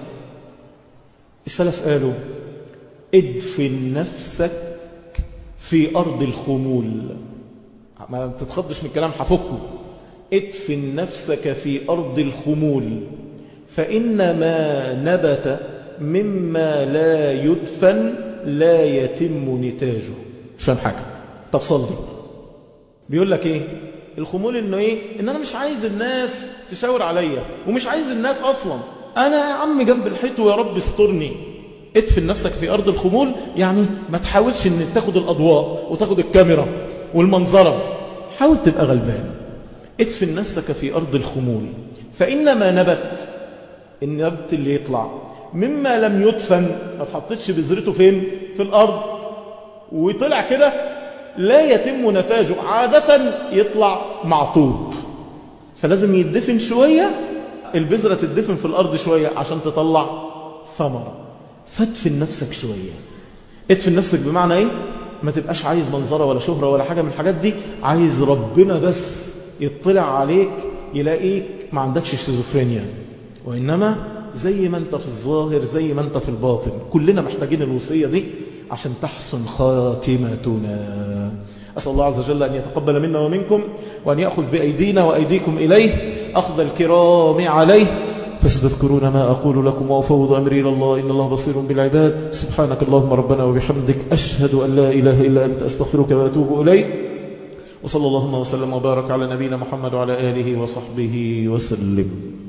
السلف قالوا ادفن نفسك في أرض الخمول. ما تتخضش من الكلام حفكه. ادفن نفسك في أرض الخمول، فإن ما نبت مما لا يدفن لا يتم نتاجه. مش فاهم حاجة. طب صلي. بيقول لك ايه الخمول؟ انه ايه؟ ان انا مش عايز الناس تشاور عليا، ومش عايز الناس اصلا، انا يا عم جنب الحيط ويا رب استرني. ادفن نفسك في ارض الخمول، يعني ما تحاولش ان تاخد الاضواء وتاخد الكاميرا والمنظرة، حاول تبقى غلبان. ادفن نفسك في ارض الخمول، فانما نبت، النبت اللي يطلع مما لم يدفن، ما تحطتش بذرته فين؟ في الارض، وطلع كده لا يتم نتاجه. عادة يطلع معطوب، فلازم يدفن شوية، البذرة تدفن في الأرض شوية عشان تطلع ثمرة. فادفن نفسك شوية. ادفن نفسك بمعنى ايه؟ ما تبقاش عايز منظرة ولا شهرة ولا حاجة من الحاجات دي، عايز ربنا بس يطلع عليك يلاقيك ما عندكش شيزوفرينيا، وإنما زي ما انت في الظاهر زي ما انت في الباطن. كلنا محتاجين الوصية دي عشان تحسن خاتمتنا. أسأل الله عز وجل أن يتقبل منا ومنكم، وأن يأخذ بأيدينا وأيديكم إليه أخذ الكرام عليه. فستذكرون ما أقول لكم وأفوض أمري إلى الله، إن الله بصير بالعباد. سبحانك اللهم ربنا وبحمدك، أشهد أن لا إله إلا أنت، أستغفرك وأتوب إليك. وصلى اللهم وسلم وبارك على نبينا محمد وعلى آله وصحبه وسلم.